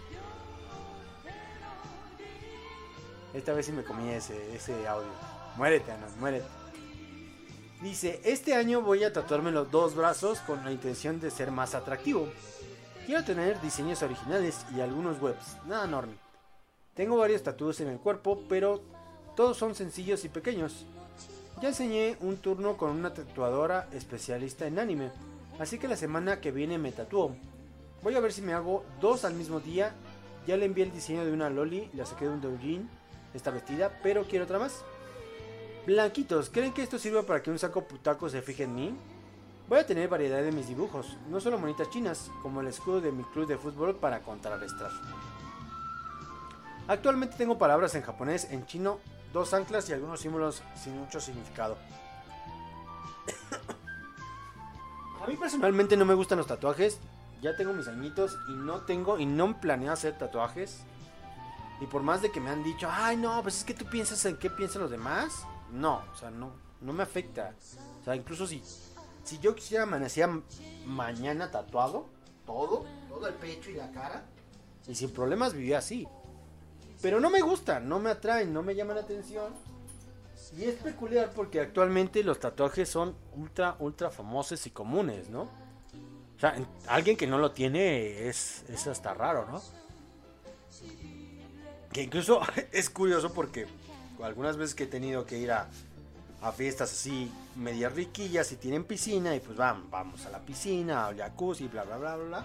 Esta vez sí me comí ese, ese audio. Muérete, Ana, muérete. Dice, este año voy a tatuarme los dos brazos con la intención de ser más atractivo. Quiero tener diseños originales y algunos webs, nada enorme. Tengo varios tatuajes en el cuerpo, pero todos son sencillos y pequeños. Ya enseñé un turno con una tatuadora especialista en anime, así que la semana que viene me tatúo. Voy a ver si me hago dos al mismo día. Ya le envié el diseño de una loli, la saqué de un doujin. Está vestida, pero quiero otra más. Blanquitos, ¿creen que esto sirva para que un saco putaco se fije en mí? Voy a tener variedad de mis dibujos, no solo monitas chinas, como el escudo de mi club de fútbol para contrarrestar. Actualmente tengo palabras en japonés, en chino, dos anclas y algunos símbolos sin mucho significado. A mí personalmente no me gustan los tatuajes, ya tengo mis añitos y no tengo y no planeo hacer tatuajes. Y por más de que me han dicho, ay no, pues es que tú piensas en qué piensan los demás. No, o sea, no, no me afecta. O sea, incluso si, si yo quisiera amanecer mañana tatuado, todo, todo el pecho y la cara, y sin problemas vivía así. Pero no me gustan, no me atraen, no me llaman la atención. Y es peculiar porque actualmente los tatuajes son ultra, ultra famosos y comunes, ¿no? O sea, alguien que no lo tiene es, es hasta raro, ¿no? Que incluso es curioso porque algunas veces que he tenido que ir a, a fiestas así medias riquillas y tienen piscina y pues vamos, vamos a la piscina, al jacuzzi, bla bla bla bla bla.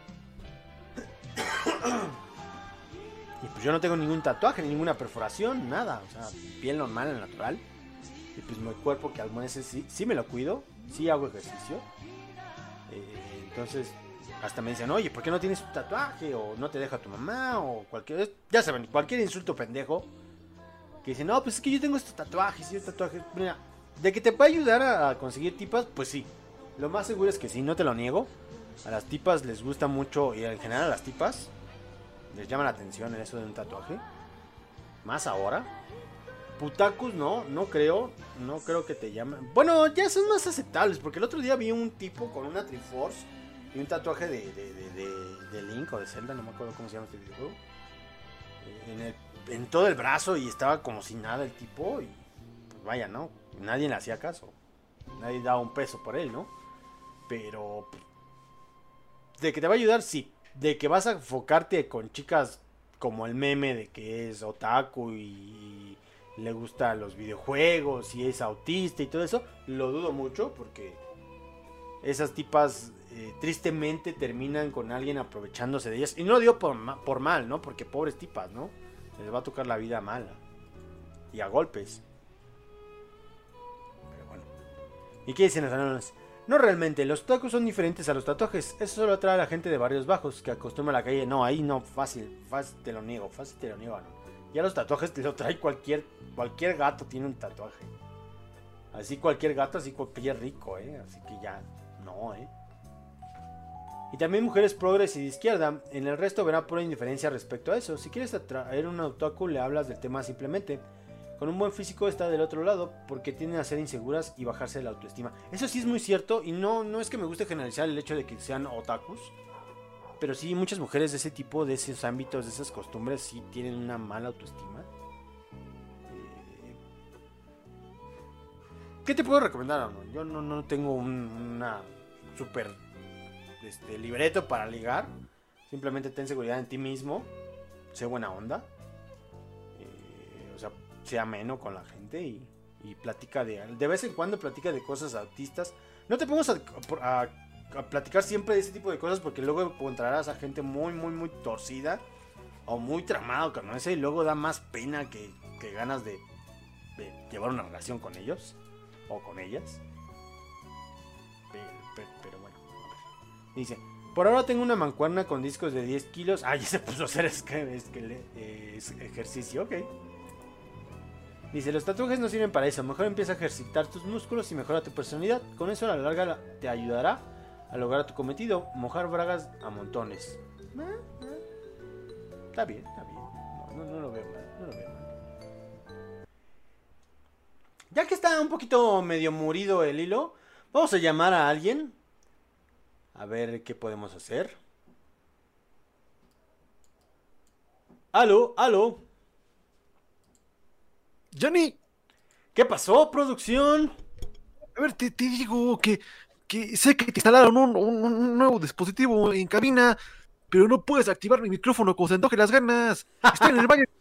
Y pues yo no tengo ningún tatuaje, ninguna perforación, nada, o sea, piel normal, natural. Y pues mi cuerpo que algunas veces sí, sí me lo cuido, sí hago ejercicio. Eh, entonces... Hasta me dicen, oye, ¿por qué no tienes un tatuaje? O no te deja tu mamá, o cualquier... Ya saben, cualquier insulto pendejo. Que dicen, no, pues es que yo tengo estos tatuajes, y estos tatuajes... Mira, de que te puede ayudar a conseguir tipas, pues sí. Lo más seguro es que sí, no te lo niego. A las tipas les gusta mucho, y en general a las tipas les llama la atención en eso de un tatuaje. Más ahora. Putacos no, no creo, no creo que te llamen. Bueno, ya son más aceptables, porque el otro día vi un tipo con una Triforce y un tatuaje de, de, de, de, de Link o de Zelda, no me acuerdo cómo se llama este videojuego. En, el, en todo el brazo y estaba como sin nada el tipo. Y pues vaya, ¿no? Nadie le hacía caso. Nadie daba un peso por él, ¿no? Pero... de que te va a ayudar, sí. De que vas a enfocarte con chicas como el meme de que es otaku y le gustan los videojuegos y es autista y todo eso, lo dudo mucho porque esas tipas... Eh, tristemente terminan con alguien aprovechándose de ellas. Y no lo digo por, ma por mal, ¿no? Porque pobres tipas, ¿no? Les va a tocar la vida mala. Y a golpes. Pero bueno. ¿Y qué dicen los anónimos? No realmente, los tacos son diferentes a los tatuajes. Eso solo atrae a la gente de barrios bajos que acostumbra a la calle. No, ahí no, fácil, fácil te lo niego, fácil te lo niego, ¿no? Ya los tatuajes te lo trae cualquier, cualquier gato tiene un tatuaje. Así cualquier gato, así cualquier rico, ¿eh? Así que ya, no, ¿eh? Y también mujeres progres y de izquierda. En el resto verá pura indiferencia respecto a eso. Si quieres atraer un otaku, le hablas del tema simplemente. Con un buen físico está del otro lado, porque tienden a ser inseguras y bajarse la autoestima. Eso sí es muy cierto, y no, no es que me guste generalizar el hecho de que sean otakus. Pero sí, muchas mujeres de ese tipo, de esos ámbitos, de esas costumbres, sí tienen una mala autoestima. Eh... ¿Qué te puedo recomendar? No? Yo no, no tengo un, una super... Este, libreto para ligar. Simplemente ten seguridad en ti mismo. Sé buena onda. Eh, o sea, sea ameno con la gente. Y, y platica de... De vez en cuando platica de cosas autistas. No te pongas a, a, a platicar siempre de ese tipo de cosas, porque luego encontrarás a gente muy, muy, muy torcida. O muy tramado con eso. Y luego da más pena que, que ganas de, de llevar una relación con ellos. O con ellas. Pero, pero, pero bueno. Dice, Por ahora tengo una mancuerna con discos de diez kilos. Ah, ya se puso a hacer es que, es que le- eh, es ejercicio, ok. Dice, los tatuajes no sirven para eso. Mejor empieza a ejercitar tus músculos y mejora tu personalidad. Con eso a la larga la- te ayudará a lograr tu cometido. Mojar bragas a montones. Eh, eh. Está bien, está bien. No, no, no lo veo mal, no lo veo mal. Ya que está un poquito medio murido el hilo, vamos a llamar a alguien. A ver qué podemos hacer. Aló, aló. Johnny, ¿Qué pasó, producción? a ver, te, te digo que, que sé que te instalaron un, un- un nuevo dispositivo en cabina, pero no puedes activar mi micrófono como se antoje las ganas. Estoy en el baño.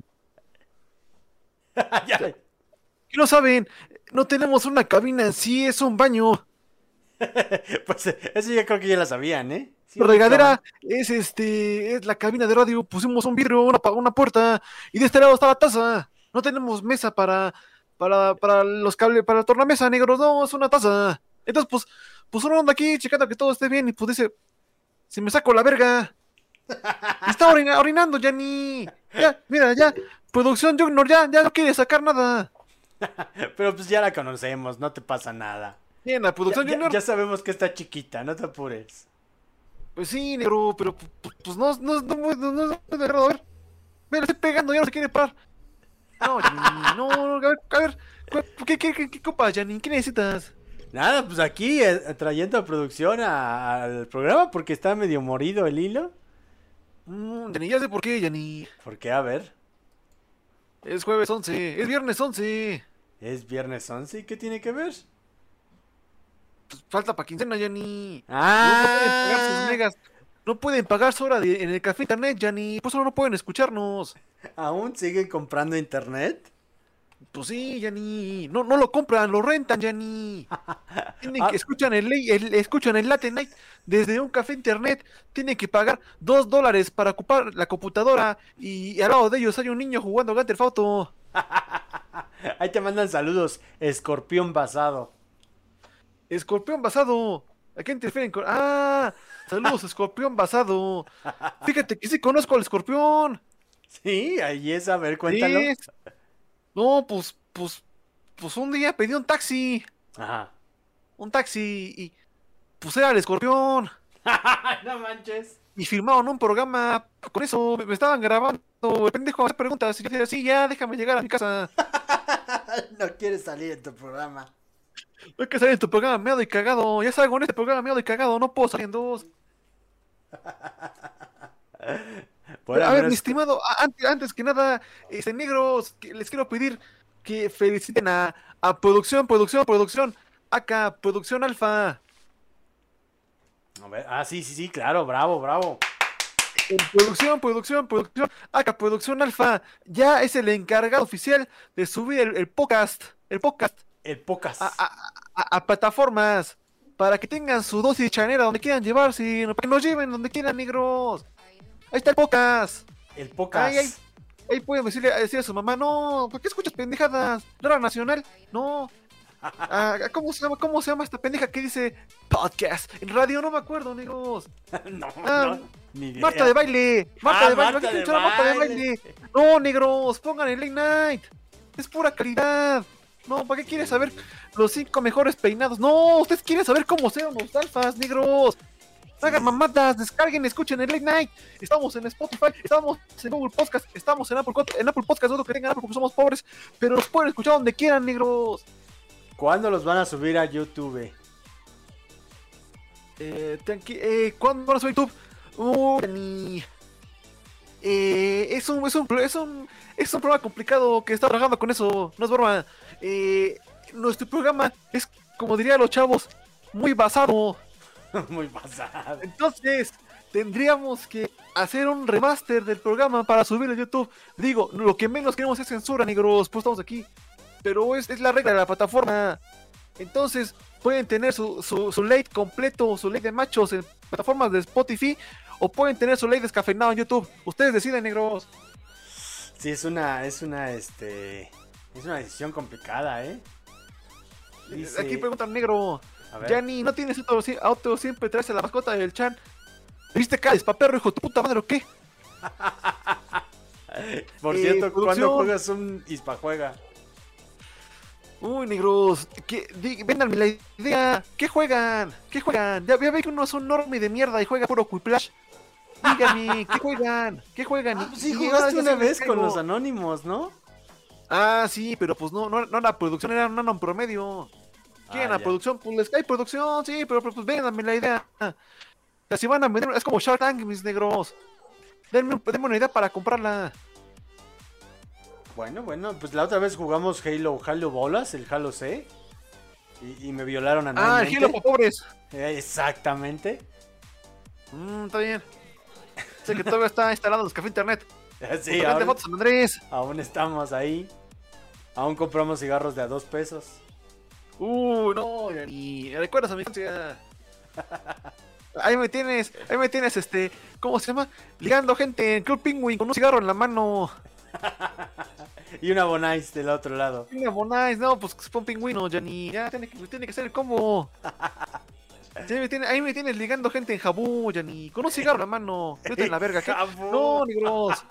Ya. Y no saben, no tenemos una cabina en sí, es un baño. Pues eh, eso ya creo que ya la sabían, ¿eh? Sí, La regadera es este, es la cabina de radio. Pusimos un vidrio, una, pa- una puerta, y de este lado está la taza. No tenemos mesa para, para, para los cables, para la tornamesa, negros, no, es una taza. Entonces, pues, pues uno anda aquí checando que todo esté bien, y pues dice, se me sacó la verga. Y está orina- orinando, ya ni. Ya, mira, ya. Producción Junior ya, ya no quiere sacar nada. Pero pues ya la conocemos, no te pasa nada. Bien, la Ya, producción ya- Junior. ya sabemos que está chiquita, no te apures. Pues sí, negro, pero pu- pu- pues no, no, no, no, no, no, no, no, a ver. Me la estoy pegando, ya no se quiere parar. No, Janine, no, a ver, a ver. ¿Qué, qué, qué, qué copa, Janine? ¿Qué necesitas? Nada, pues aquí eh, trayendo a producción a- al programa porque está medio morido el hilo. Mm, Janine, ya sé por qué, Janine. ¿Por qué? A ver. Es jueves once, es viernes once. Es viernes once, ¿y qué tiene que ver? Pues falta para quincena, Janine. No, no pueden pagar sus Ah, megas. No pueden pagar su hora de- en el café internet, Janine. Por eso no pueden escucharnos. ¿aún siguen comprando internet? Pues sí, Janine. No, no lo compran, lo rentan, Janine. Tienen Ah. que escuchan el, ley- el escuchan el Late Night desde un café internet. Tienen que pagar dos dólares para ocupar la computadora. Y al lado de ellos hay un niño jugando Grand Theft Auto. Ahí te mandan saludos, escorpión basado. Escorpión basado. ¿A qué interfieren con.? ¡Ah! Saludos, escorpión basado. Fíjate que sí conozco al escorpión. Sí, ahí es, a ver, cuéntalo. Sí. No, pues, pues, pues un día pedí un taxi. Ajá. Un taxi y. Pues era el escorpión. No manches. Y firmaron un programa. Con eso me me estaban grabando. El pendejo hace preguntas. Y yo decía, sí, ya, déjame llegar a mi casa. No quieres salir en tu programa. No hay que salir en tu programa meado y cagado. Ya salgo en este programa meado y cagado. No puedo salir en dos. Bueno, a ver, pero mi es- estimado, a- antes, antes que nada, este, negros, que les quiero pedir que feliciten a, a Producción, Producción, Producción, acá, Producción Alfa. A ver, ah, sí, sí, sí, claro, bravo, bravo. En Producción, Producción, Producción, acá, Producción Alfa, ya es el encargado oficial de subir el, el podcast, el podcast El pocas. a, a- a- a plataformas, para que tengan su dosis chanera donde quieran llevarse, para que nos lleven donde quieran, negros. Ahí está el podcast. El pocas. Ay, ay. Ahí pueden decirle, decirle a su mamá, no, ¿por qué escuchas pendejadas? ¿No era nacional? No. Ah, ¿cómo se llama? ¿Cómo se llama esta pendeja que dice podcast? En radio no me acuerdo, negros. no, Ah, no, ni idea. Marta de baile. Marta Ah, de baile. Marta ¿Qué de escuchar a Marta de baile. baile? No, negros, pongan el late night. Es pura calidad. No, ¿para qué quieres saber los cinco mejores peinados? No, ustedes quieren saber cómo sean los alfas, negros. Hagan mamadas, descarguen, escuchen el Late Night. Estamos en Spotify, estamos en Google Podcast, estamos en Apple, Pod- en Apple Podcast, no lo que tengan Apple porque somos pobres, pero los pueden escuchar donde quieran, negros. ¿Cuándo los van a subir a YouTube? Eh, tranqui- eh, ¿Cuándo van a subir YouTube? Uh, ni- eh, es un, es un, pro- es un, es un programa complicado que está trabajando con eso, no es broma. Eh, nuestro programa es, como dirían los chavos, muy basado. Muy pasado. Entonces, tendríamos que hacer un remaster del programa para subirlo a YouTube. Digo, lo que menos queremos es censura, negros, pues estamos aquí. Pero es, es la regla de la plataforma. Entonces, pueden tener su, su, su late completo, su late de machos en plataformas de Spotify, o pueden tener su late descafeinado en YouTube. Ustedes deciden, negros. Sí, es una, es una, este, es una decisión complicada, ¿eh? Dice- Aquí preguntan, negro. A ver. Yanni, ¿no tienes auto, auto siempre traes a la mascota del Chan? ¿Viste cara de paperro, hijo de tu puta madre o qué? Por Eh, cierto, ¿cuándo producción. juegas un Hispajuega? Uy, negros, ¿qué? Di- véndanme la idea. ¿Qué juegan? ¿Qué juegan? Ya, ya ve que uno es un normie de mierda y juega puro Quiplash. Díganme, ¿qué juegan? ¿Qué juegan? Ah, pues sí, Y- y jugaste ahora una sí vez les con caigo. los anónimos, ¿no? Ah, sí, pero pues no, no, no la producción era un en promedio. ¿Quién? Ah, La ya. producción, pues les cae producción, sí, pero, pero pues véndanme la idea. O sea, si van a vender, es como Shark Tank, mis negros. Denme, un- denme una idea para comprarla. Bueno, bueno, pues la otra vez jugamos Halo, Halo Bolas, el Halo C. Y, y me violaron Ah, anualmente. el Halo para pobres. Eh, Exactamente. Mm, está bien. Sé que todavía está instalado los cafés internet. Sí, Vende aún, fotos, San Andrés. aún estamos ahí. Aún compramos cigarros de a dos pesos. Uh, no, y recuerdas a mi infancia. Ahí me tienes, ahí me tienes, este, ¿cómo se llama? Ligando gente en Club Penguin con un cigarro en la mano. Y una Bonais del otro lado. Una Bonais, no, pues fue un pingüino, Yanni. Ya tiene que, tiene que ser el combo. Sí, ahí, me tiene- ahí me tienes ligando gente en Jabú, Yanni. Con un cigarro en la mano. Vete en la verga. ¿qué? Jabú. No, negros.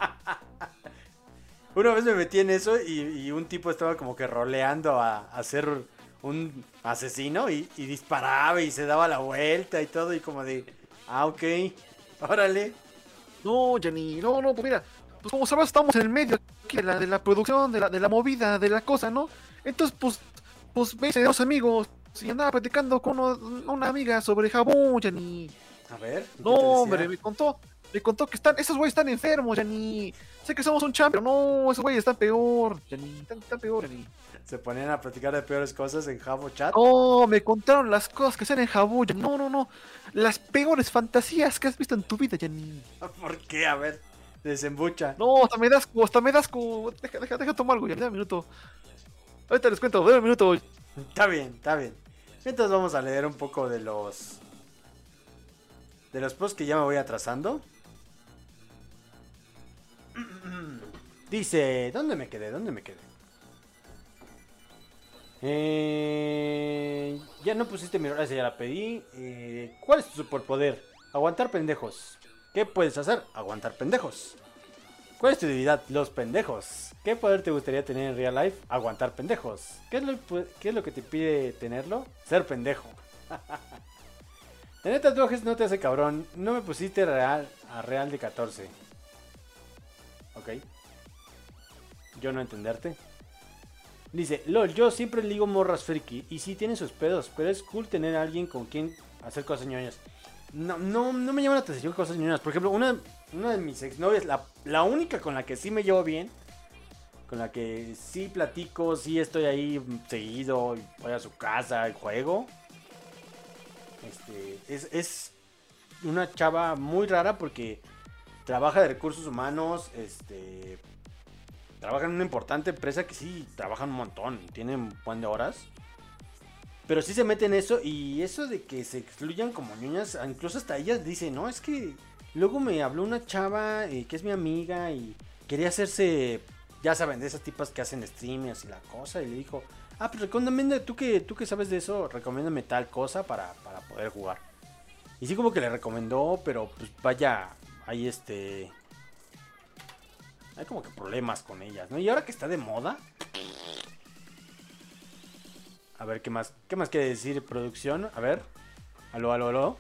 Una vez me metí en eso y, y un tipo estaba como que roleando a, a ser un asesino y, y disparaba y se daba la vuelta y todo y como de, ah, ok, órale. No, Yanni. No, no, pues mira. Pues como sabes, estamos en el medio aquí de la, de la producción, de la, de la movida, de la cosa, ¿no? Entonces, pues, pues me hice dos amigos. Y andaba platicando con uno- una amiga sobre Jabú, Yanni. A ver. ¿qué te No, decía? hombre, me contó, me contó que están, esos güeyes están enfermos, Yanni. Sé que somos un champion, no, esos güeyes están peor, Yanni, están, están peor, Yanni. Se ponían a platicar de peores cosas en Jabo Chat. No, me contaron las cosas que hacen en Jabú, Yanni. No, no, no, las peores fantasías que has visto en tu vida, Yanni. ¿Por qué? A ver, desembucha. No, hasta me das, cu- hasta me das, cu- deja, deja, deja tomar algo, Yanni, dame un minuto. Ahorita les cuento, dame un minuto. Está bien, está bien. Entonces vamos a leer un poco de los... De los posts que ya me voy atrasando. Dice... ¿Dónde me quedé? ¿Dónde me quedé? Eh, ya no pusiste mi... Esa ya la pedí. Eh, ¿Cuál es tu superpoder? Aguantar pendejos. ¿Qué puedes hacer? Aguantar pendejos. ¿Cuál es tu debilidad? Los pendejos. ¿Qué poder te gustaría tener en real life? Aguantar pendejos. ¿Qué es lo, qué es lo que te pide tenerlo? Ser pendejo. Tener tatuajes no te hace cabrón. No me pusiste real a real de catorce. Ok. Yo no entenderte. Dice, lol, yo siempre ligo morras friki. Y sí, tienen sus pedos, pero es cool tener a alguien con quien hacer cosas ñoñas. No, no, no me llaman la atención cosas ñoñas. Por ejemplo, una, una de mis exnovias, la, la única con la que sí me llevo bien, con la que sí platico, sí estoy ahí seguido, y voy a su casa y juego. Este, es, es una chava muy rara porque trabaja de recursos humanos, este, trabaja en una importante empresa que sí trabajan un montón, tienen un buen de horas. Pero sí se mete en eso y eso de que se excluyan como ñoñas, incluso hasta ella dice, no, es que luego me habló una chava eh, que es mi amiga y quería hacerse, ya saben, de esas tipas que hacen streamers y la cosa, y le dijo, ah, pues recomiéndame, tú que, tú que sabes de eso, recomiéndame tal cosa para, para poder jugar. Y sí como que le recomendó, pero pues vaya, hay este... Hay como que problemas con ellas, ¿no? Y ahora que está de moda... A ver, ¿qué más? ¿Qué más quiere decir producción? A ver. Aló, aló, aló.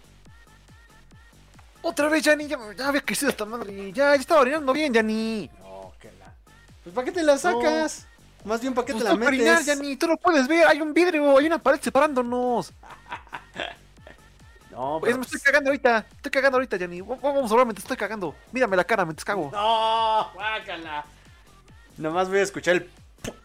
Otra vez, Yanni, ya, ya había crecido esta madre. Ya, ya estaba orinando bien, Yanni. No, que la... Pues ¿para qué te la sacas? Más bien, ¿para qué Pues te la tengo que orinar, metes? Yanni, tú lo puedes ver, hay un vidrio, hay una pared separándonos. No, Pues pero... me estoy cagando ahorita, estoy cagando ahorita, Yanni. V- Vamos a hablar mientras estoy cagando. Mírame la cara mientras cago. No, guácala. Nomás voy a escuchar el...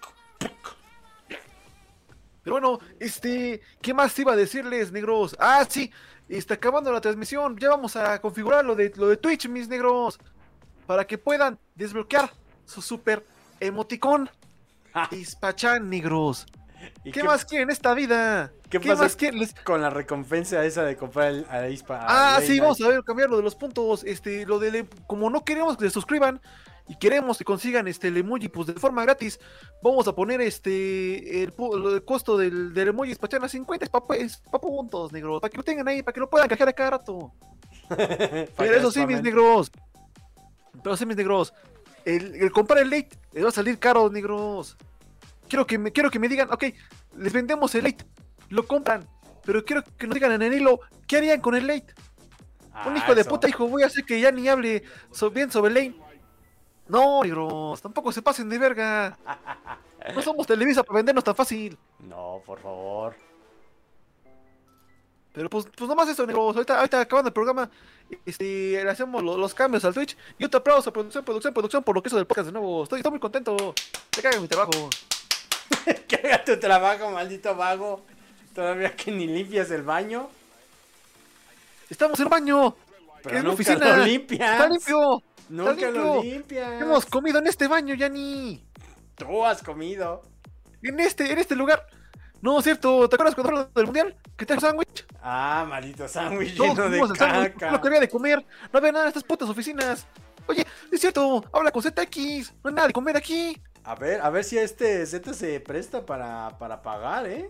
Pero bueno, este, ¿qué más iba a decirles, negros? Ah, sí, está acabando la transmisión. Ya vamos a configurar lo de, lo de Twitch, mis negros. Para que puedan desbloquear su super emoticón. Ispachan, negros. ¿Y ¿Qué, más quieren en esta vida? ¿Qué, ¿Qué pasó más quieren? Les- con la recompensa esa de comprar el, a la Ispa? Ah, sí, vamos a ver, cambiar lo de los puntos. Este, lo de como no queremos que se suscriban y queremos que consigan este el emoji pues de forma gratis, vamos a poner este el, pu- lo- el costo del, del emoji Spachana cincuenta es para puntos, negros, para que lo tengan ahí, para que lo puedan canjear a cada rato. Pero eso sí, mis negros. Pero sí, mis negros. El, el comprar el late les va a salir caro, negros. Quiero que me, quiero que me digan, ok, les vendemos el late, lo compran, pero quiero que nos digan en el hilo, ¿qué harían con el late? Ah, Un hijo de eso. puta dijo, voy a hacer que ya ni hable so- bien sobre late. No, negros, tampoco se pasen de verga. No somos Televisa para vendernos tan fácil. No, por favor. Pero pues, pues nomás eso, negros. Ahorita, ahorita acabando el programa, este, le hacemos lo- los cambios al Twitch. Y otro aplauso a producción, producción, producción por lo que hizo del podcast de nuevo. Estoy, estoy muy contento. Te caga mi trabajo. Que haga tu trabajo, maldito vago. Todavía que ni limpias el baño. Estamos en el baño. Pero es mi nunca oficina. lo limpias. Está limpio. Nunca Está lo limpio. limpias. Hemos comido en este baño, Yanni. Tú has comido. En este, en este lugar. No, es cierto. ¿Te acuerdas cuando hablamos del mundial? ¿Qué tal sándwich? Ah, maldito sándwich Todos lleno de comimos el sándwich, caca. no quería de comer. No había nada en estas putas oficinas. Oye, es cierto. Habla con Z X. No hay nada de comer aquí. A ver, a ver si este Z se presta para, para pagar, ¿eh?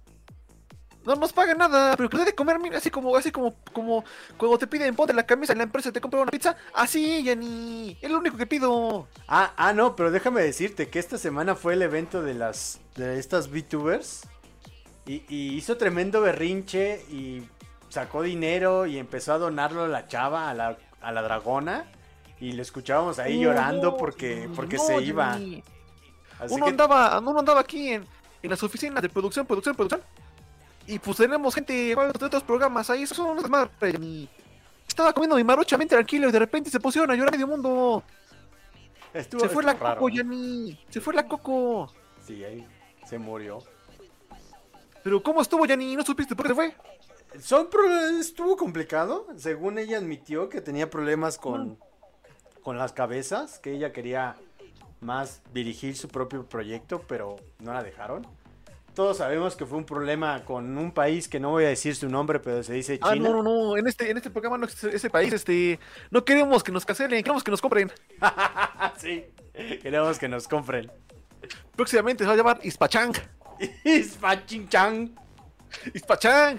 No nos pagan nada, pero que de comer, mira, así como, así como, como cuando te piden ponte la camisa en la empresa y te compran una pizza, así, Yanni, es lo único que pido. Ah, ah, no, pero déjame decirte que esta semana fue el evento de las de estas VTubers y, y hizo tremendo berrinche y sacó dinero y empezó a donarlo a la chava, a la, a la dragona y lo escuchábamos ahí No, llorando no, porque, porque no, se iba. Yanni. Así Uno que andaba, uno andaba aquí en, en las oficinas de producción, producción, producción, y pues tenemos gente igual de otros programas ahí, eso son unas madres, Yanni. Estaba comiendo mi marucha bien tranquilo y de repente se pusieron a llorar medio mundo. estuvo, Se fue la estuvo raro, coco, ¿eh? Yanni, se fue la coco. Sí, ahí se murió. Pero ¿cómo estuvo, Yanni? ¿No supiste por qué se fue? Son pro- estuvo complicado. Según ella admitió que tenía problemas con, con las cabezas, que ella quería más dirigir su propio proyecto, pero no la dejaron. Todos sabemos que fue un problema con un país que no voy a decir su nombre, pero se dice China. Ah, no, no, no, en este, en este programa no existe ese país, este, no queremos que nos cancelen, queremos que nos compren. Sí, queremos que nos compren. Próximamente se va a llamar Ispachang. Ispachinchan. Ispachang.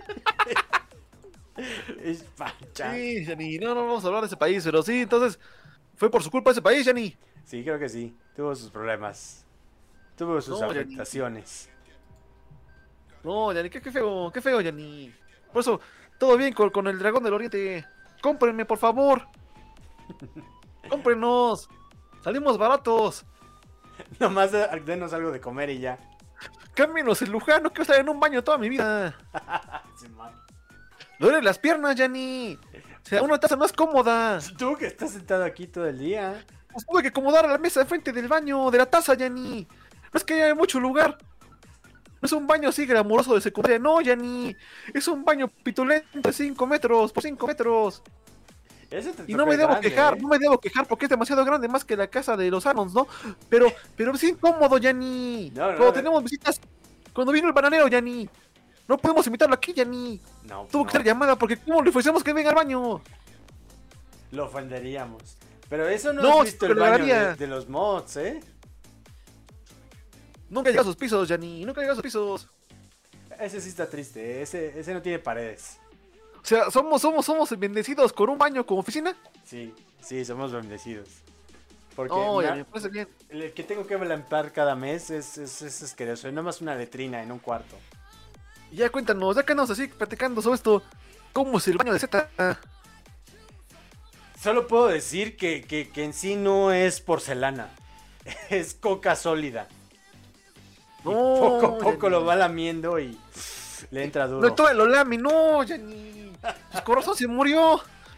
Ispanchan. Sí, Yanni, no, no vamos a hablar de ese país, pero sí, entonces, fue por su culpa ese país, Yanni. Sí, creo que sí. Tuvo sus problemas. Tuvo sus No, Yanni. afectaciones. No, Yanni, qué, qué feo, qué feo, Yanni. Por eso, todo bien con, con el dragón del oriente. Cómprenme, por favor. Cómprenos. Salimos baratos. Nomás de- denos algo de comer y ya. Cámbienos el Luján, no quiero estar en un baño toda mi vida. Sí, man. Duele las piernas, Yanni. O sea, una taza más cómoda. Tú que estás sentado aquí todo el día. Pues tuve que acomodar a la mesa enfrente del baño, de la taza, Yanni. No es que haya mucho lugar. No es un baño así glamuroso de secundaria, no, Yanni. Es un baño pitulento de cinco metros por cinco metros. Ese te Y no tocó me debo grande, quejar, ¿eh? no me debo quejar porque es demasiado grande, más que la casa de los Anons, ¿no? Pero, pero es incómodo, Yanni. No, no, Cuando no. tenemos visitas, cuando vino el bananero, Yanni. No podemos invitarlo aquí, Yanni. No, Tuvo no, que ser llamada porque ¿cómo le ofrecemos que venga al baño? lo ofenderíamos. Pero eso no, No, has visto pero el lo baño haría. de, de los mods, ¿eh? Nunca llega a sus pisos, Yanni, nunca llega a sus pisos. Ese sí está triste, ¿eh? ese, ese no tiene paredes. O sea, somos, somos, somos bendecidos con un baño como oficina. Sí, sí, somos bendecidos. Porque No, me- Yanni, me parece bien. el que tengo que lampiar cada mes es, es, es asqueroso. Es nada más una letrina en un cuarto. Y ya cuéntanos, ya que andamos así platicando sobre esto, ¿cómo es el baño de Z? Solo puedo decir que, que, que en sí no es porcelana. Es coca sólida. Y No, poco a poco Yanni. lo va lamiendo y le entra duro. No, todo lo lame, no, Yanni. Su corazón se murió.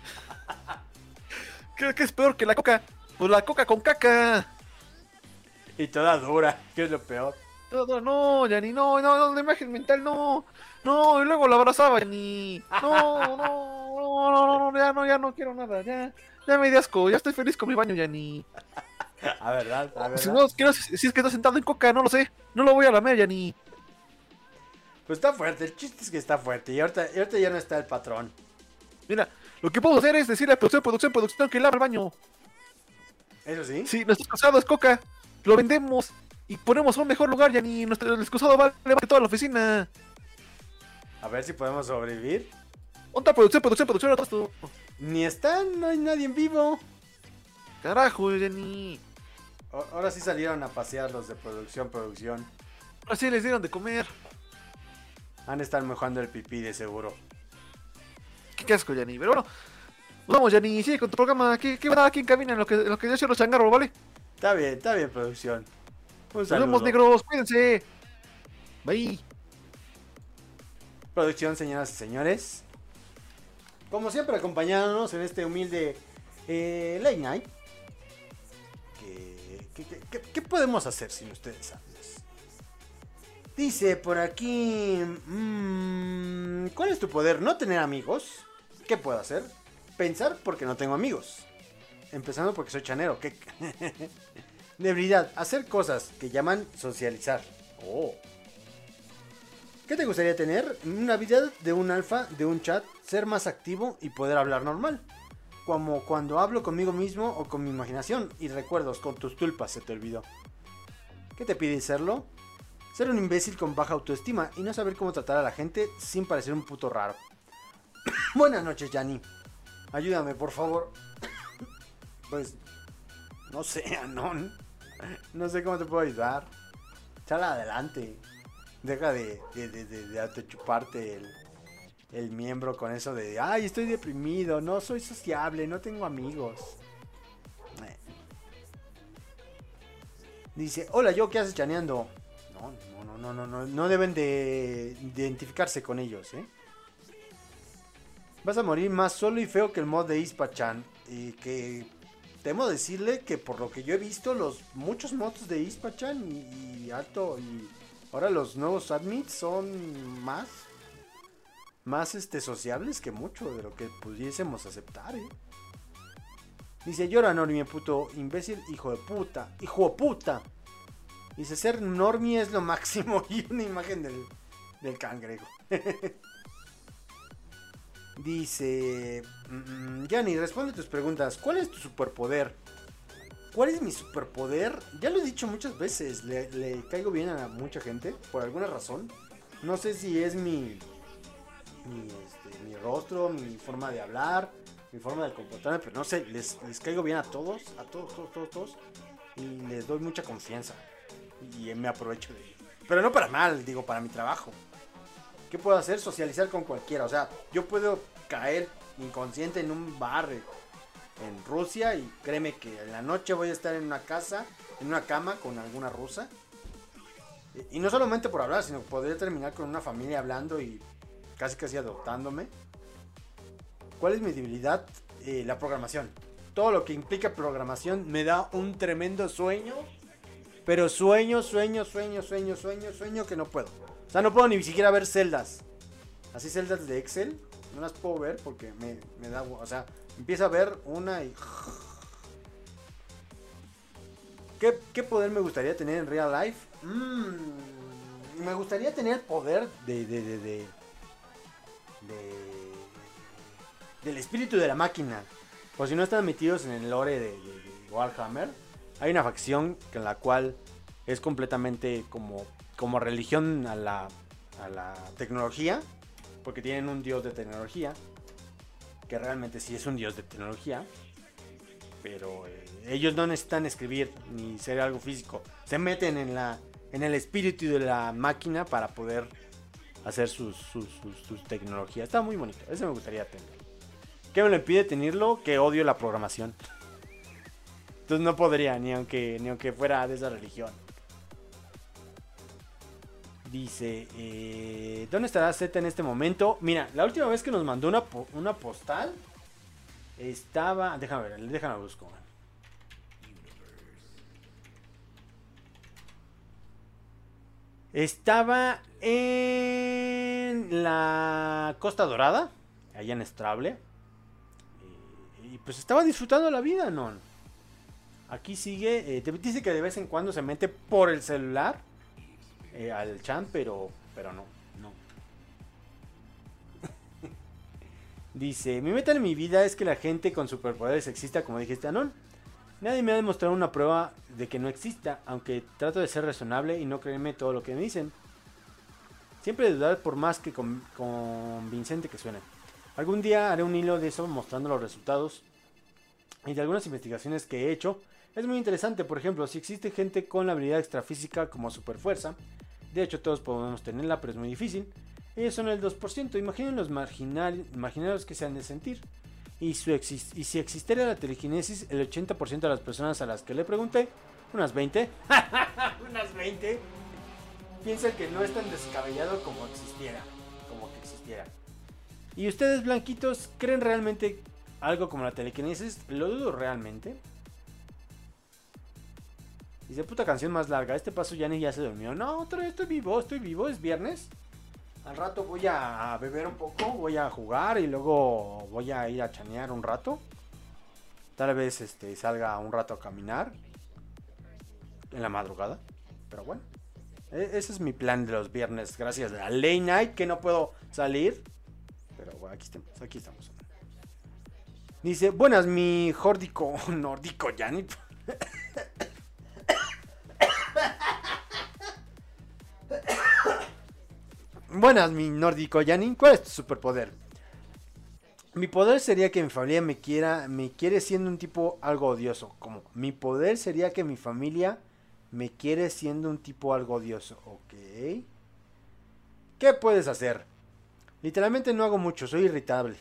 ¿Qué, qué es peor que la coca? Pues la coca con caca. Y toda dura, que es lo peor. No, no, no, Yanni, no, no, no, la imagen mental, no. No, y luego la abrazaba, Yanni. No, no, no, no, no, ya no, ya no quiero nada, ya. Ya me di asco, ya estoy feliz con mi baño, Yanni. A verdad, a verdad. Si, no, quiero- si es que está sentado en coca, no lo sé. No lo voy a lamer, Yanni. Pues está fuerte, el chiste es que está fuerte. Y ahorita, y ahorita ya no está el patrón. Mira, lo que puedo hacer es decirle a producción, producción, producción que lave el baño. Eso sí. Sí, nuestro excusado es coca. Lo vendemos y ponemos un mejor lugar, Yanni. Nuestro el excusado vale más que toda la oficina. A ver si podemos sobrevivir. ¿Dónde está producción, producción, producción? Atrás tú. Ni están, no hay nadie en vivo. Carajo, Jenny. O- Ahora sí salieron a pasear los de producción, producción. Ahora sí les dieron de comer. Han de estar mojando el pipí de seguro. Qué asco, Jenny. Pero bueno, nos vamos, Jenny. Sigue con tu programa. ¿Qué, qué va aquí en cabina en lo que, en lo que yo soy los changarros, ¿vale? Está bien, está bien, producción. Un Nos saludo. vemos, negros. Cuídense. Bye. Producción, señoras y señores. Como siempre, acompañándonos en este humilde eh, late night. ¿Qué, qué, qué- qué- qué podemos hacer sin ustedes, amigos? Dice por aquí... mm, ¿cuál es tu poder? ¿No tener amigos? ¿Qué puedo hacer? Pensar porque no tengo amigos. Empezando porque soy chanero. ¿Qué? Debilidad. Hacer cosas que llaman socializar. Oh. ¿Qué te gustaría tener? Una habilidad de un alfa, de un chat, ser más activo y poder hablar normal. Como cuando hablo conmigo mismo o con mi imaginación y recuerdos, con tus tulpas se te olvidó. ¿Qué te pide serlo? Ser un imbécil con baja autoestima y no saber cómo tratar a la gente sin parecer un puto raro. Buenas noches, Yanni. Ayúdame, por favor. Pues, no sé, Anon. No sé cómo te puedo ayudar. Chala adelante. Deja de, de, de, de, de autochuparte el, el miembro con eso de ay, estoy deprimido, no soy sociable, no tengo amigos. Eh. Dice, hola, yo, ¿qué haces chaneando? No, no, no, no, no, no, no deben de identificarse con ellos, ¿eh? Vas a morir más solo y feo que el mod de Ispa-chan. Y que temo decirle que por lo que yo he visto, los muchos mods de Ispa-chan y, y alto y ahora los nuevos admins son más más este sociables que mucho de lo que pudiésemos aceptar, ¿eh? Dice, llora Normie, puto imbécil, hijo de puta, hijo de puta. Dice, ser Normie es lo máximo y una imagen del, del cangrejo. Dice, mm, Yanni, responde tus preguntas. ¿Cuál es tu superpoder? ¿Cuál es mi superpoder? Ya lo he dicho muchas veces. Le, le caigo bien a mucha gente por alguna razón. No sé si es mi mi, este, mi rostro, mi forma de hablar, mi forma de comportarme, pero no sé, les, les caigo bien a todos, a todos, todos, todos, todos, y les doy mucha confianza y me aprovecho de ello. Pero no para mal, digo, para mi trabajo. ¿Qué puedo hacer? Socializar con cualquiera. O sea, yo puedo caer inconsciente en un bar en Rusia y créeme que en la noche voy a estar en una casa, en una cama con alguna rusa. Y no solamente por hablar, sino que podría terminar con una familia hablando y casi casi adoptándome. ¿Cuál es mi debilidad? Eh, la programación. Todo lo que implica programación me da un tremendo sueño. Pero sueño, sueño, sueño, sueño, sueño, sueño que no puedo. O sea, no puedo ni siquiera ver celdas. Así celdas de Excel. No las puedo ver porque me, me da... O sea, empiezo a ver una y... ¿Qué, qué poder me gustaría tener en real life? Mm, me gustaría tener el poder de... de, de, de De, del espíritu de la máquina. Por si no están metidos en el lore de, de, de Warhammer, hay una facción en la cual es completamente como, como religión a la, a la tecnología, porque tienen un dios de tecnología, que realmente sí es un dios de tecnología, pero eh, ellos no necesitan escribir ni ser algo físico, se meten en, la, en el espíritu de la máquina para poder hacer sus, sus, sus, sus tecnologías. Está muy bonito, ese me gustaría tener. ¿Qué me lo impide tenerlo? Que odio la programación. Entonces no podría, ni aunque, ni aunque fuera de esa religión. Dice, eh, ¿dónde estará Z en este momento? Mira, la última vez que nos mandó una, una postal, estaba... Déjame ver, déjame buscar. Estaba en la Costa Dorada, allá en Estrable. Y pues estaba disfrutando la vida, ¿no? Aquí sigue, eh, te dice que de vez en cuando se mete por el celular eh, al chat, pero, pero no, no. Dice, mi meta en mi vida es que la gente con superpoderes exista, como dijiste, Anon. Nadie me ha demostrado una prueba de que no exista, aunque trato de ser razonable y no creerme todo lo que me dicen. Siempre de dudar por más que con, convincente que suene. Algún día haré un hilo de eso mostrando los resultados y de algunas investigaciones que he hecho. Es muy interesante, por ejemplo, si existe gente con la habilidad extrafísica como superfuerza. De hecho, todos podemos tenerla, pero es muy difícil. Ellos son el dos por ciento. Imaginen los marginal, marginarios que se han de sentir. Y, su exist y si existiera la telequinesis, el ochenta por ciento de las personas a las que le pregunté, unas veinte, unas veinte, piensan que no es tan descabellado como existiera, como que existiera. ¿Y ustedes, blanquitos, creen realmente algo como la telequinesis? Lo dudo realmente. Dice, puta canción más larga, este paso ya ni ya se durmió. No, otra vez estoy vivo, estoy vivo, es viernes. Al rato voy a beber un poco, voy a jugar y luego voy a ir a chanear un rato. Tal vez este, salga un rato a caminar en la madrugada. Pero bueno, ese es mi plan de los viernes, gracias a la late night, que no puedo salir. Pero bueno, aquí estamos, aquí estamos. Dice, buenas mi jórdico, nórdico, Yanni. Buenas mi nórdico, Yanni. ¿Cuál es tu superpoder? Mi poder sería que mi familia me quiera, me quiere siendo un tipo algo odioso. Como, mi poder sería que mi familia me quiere siendo un tipo algo odioso. Ok. ¿Qué puedes hacer? Literalmente no hago mucho, soy irritable.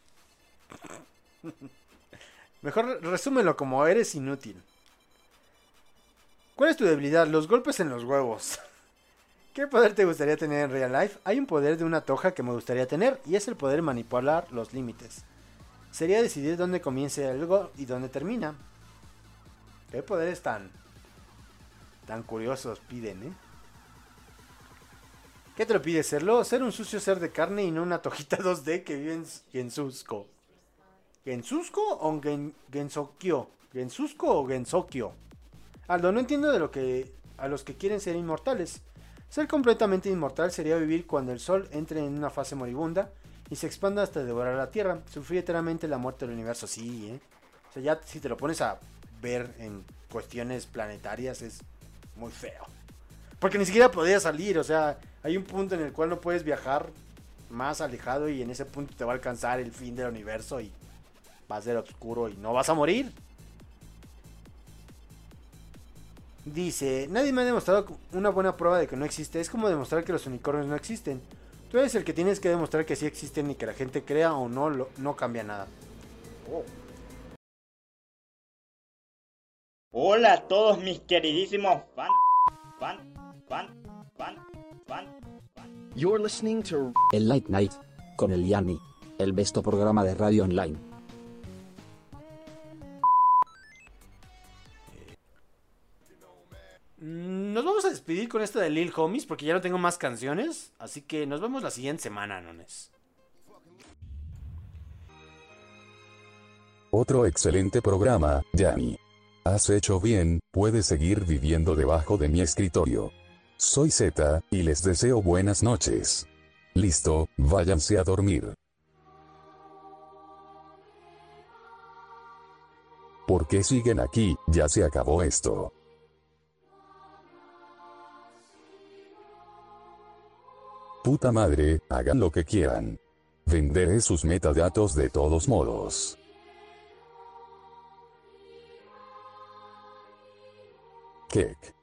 Mejor resúmelo como eres inútil. ¿Cuál es tu debilidad? Los golpes en los huevos. ¿Qué poder te gustaría tener en real life? Hay un poder de una toja que me gustaría tener y es el poder de manipular los límites. Sería decidir dónde comience algo y dónde termina. ¿Qué poderes tan tan curiosos piden, eh? ¿Qué te lo pide serlo? Ser un sucio ser de carne y no una tojita dos D que vive en Gensusko. ¿Gensusko o Gen, Gensokyo? ¿Gensusko o Gensokyo? Aldo, no entiendo de lo que a los que quieren ser inmortales. Ser completamente inmortal sería vivir cuando el sol entre en una fase moribunda y se expanda hasta devorar la tierra. Sufrir eternamente la muerte del universo. Sí, ¿eh? O sea, ya si te lo pones a ver en cuestiones planetarias es muy feo. Porque ni siquiera podías salir, o sea, hay un punto en el cual no puedes viajar más alejado y en ese punto te va a alcanzar el fin del universo y va a ser oscuro y no vas a morir. Dice, nadie me ha demostrado una buena prueba de que no existe. Es como demostrar que los unicornios no existen. Tú eres el que tienes que demostrar que sí existen y que la gente crea o no, lo, no cambia nada. Oh. Hola a todos mis queridísimos fan, fan, fan, fan, fan, fan. You're listening to El Late Night con el Yanni, el besto programa de radio online. Nos vamos a despedir con esto de Lil Homies porque ya no tengo más canciones. Así que nos vemos la siguiente semana, nones. Otro excelente programa, Yanni. Has hecho bien, puedes seguir viviendo debajo de mi escritorio. Soy Z, y les deseo buenas noches. Listo, váyanse a dormir. ¿Por qué siguen aquí? Ya se acabó esto. Puta madre, hagan lo que quieran. Venderé sus metadatos de todos modos. Kek.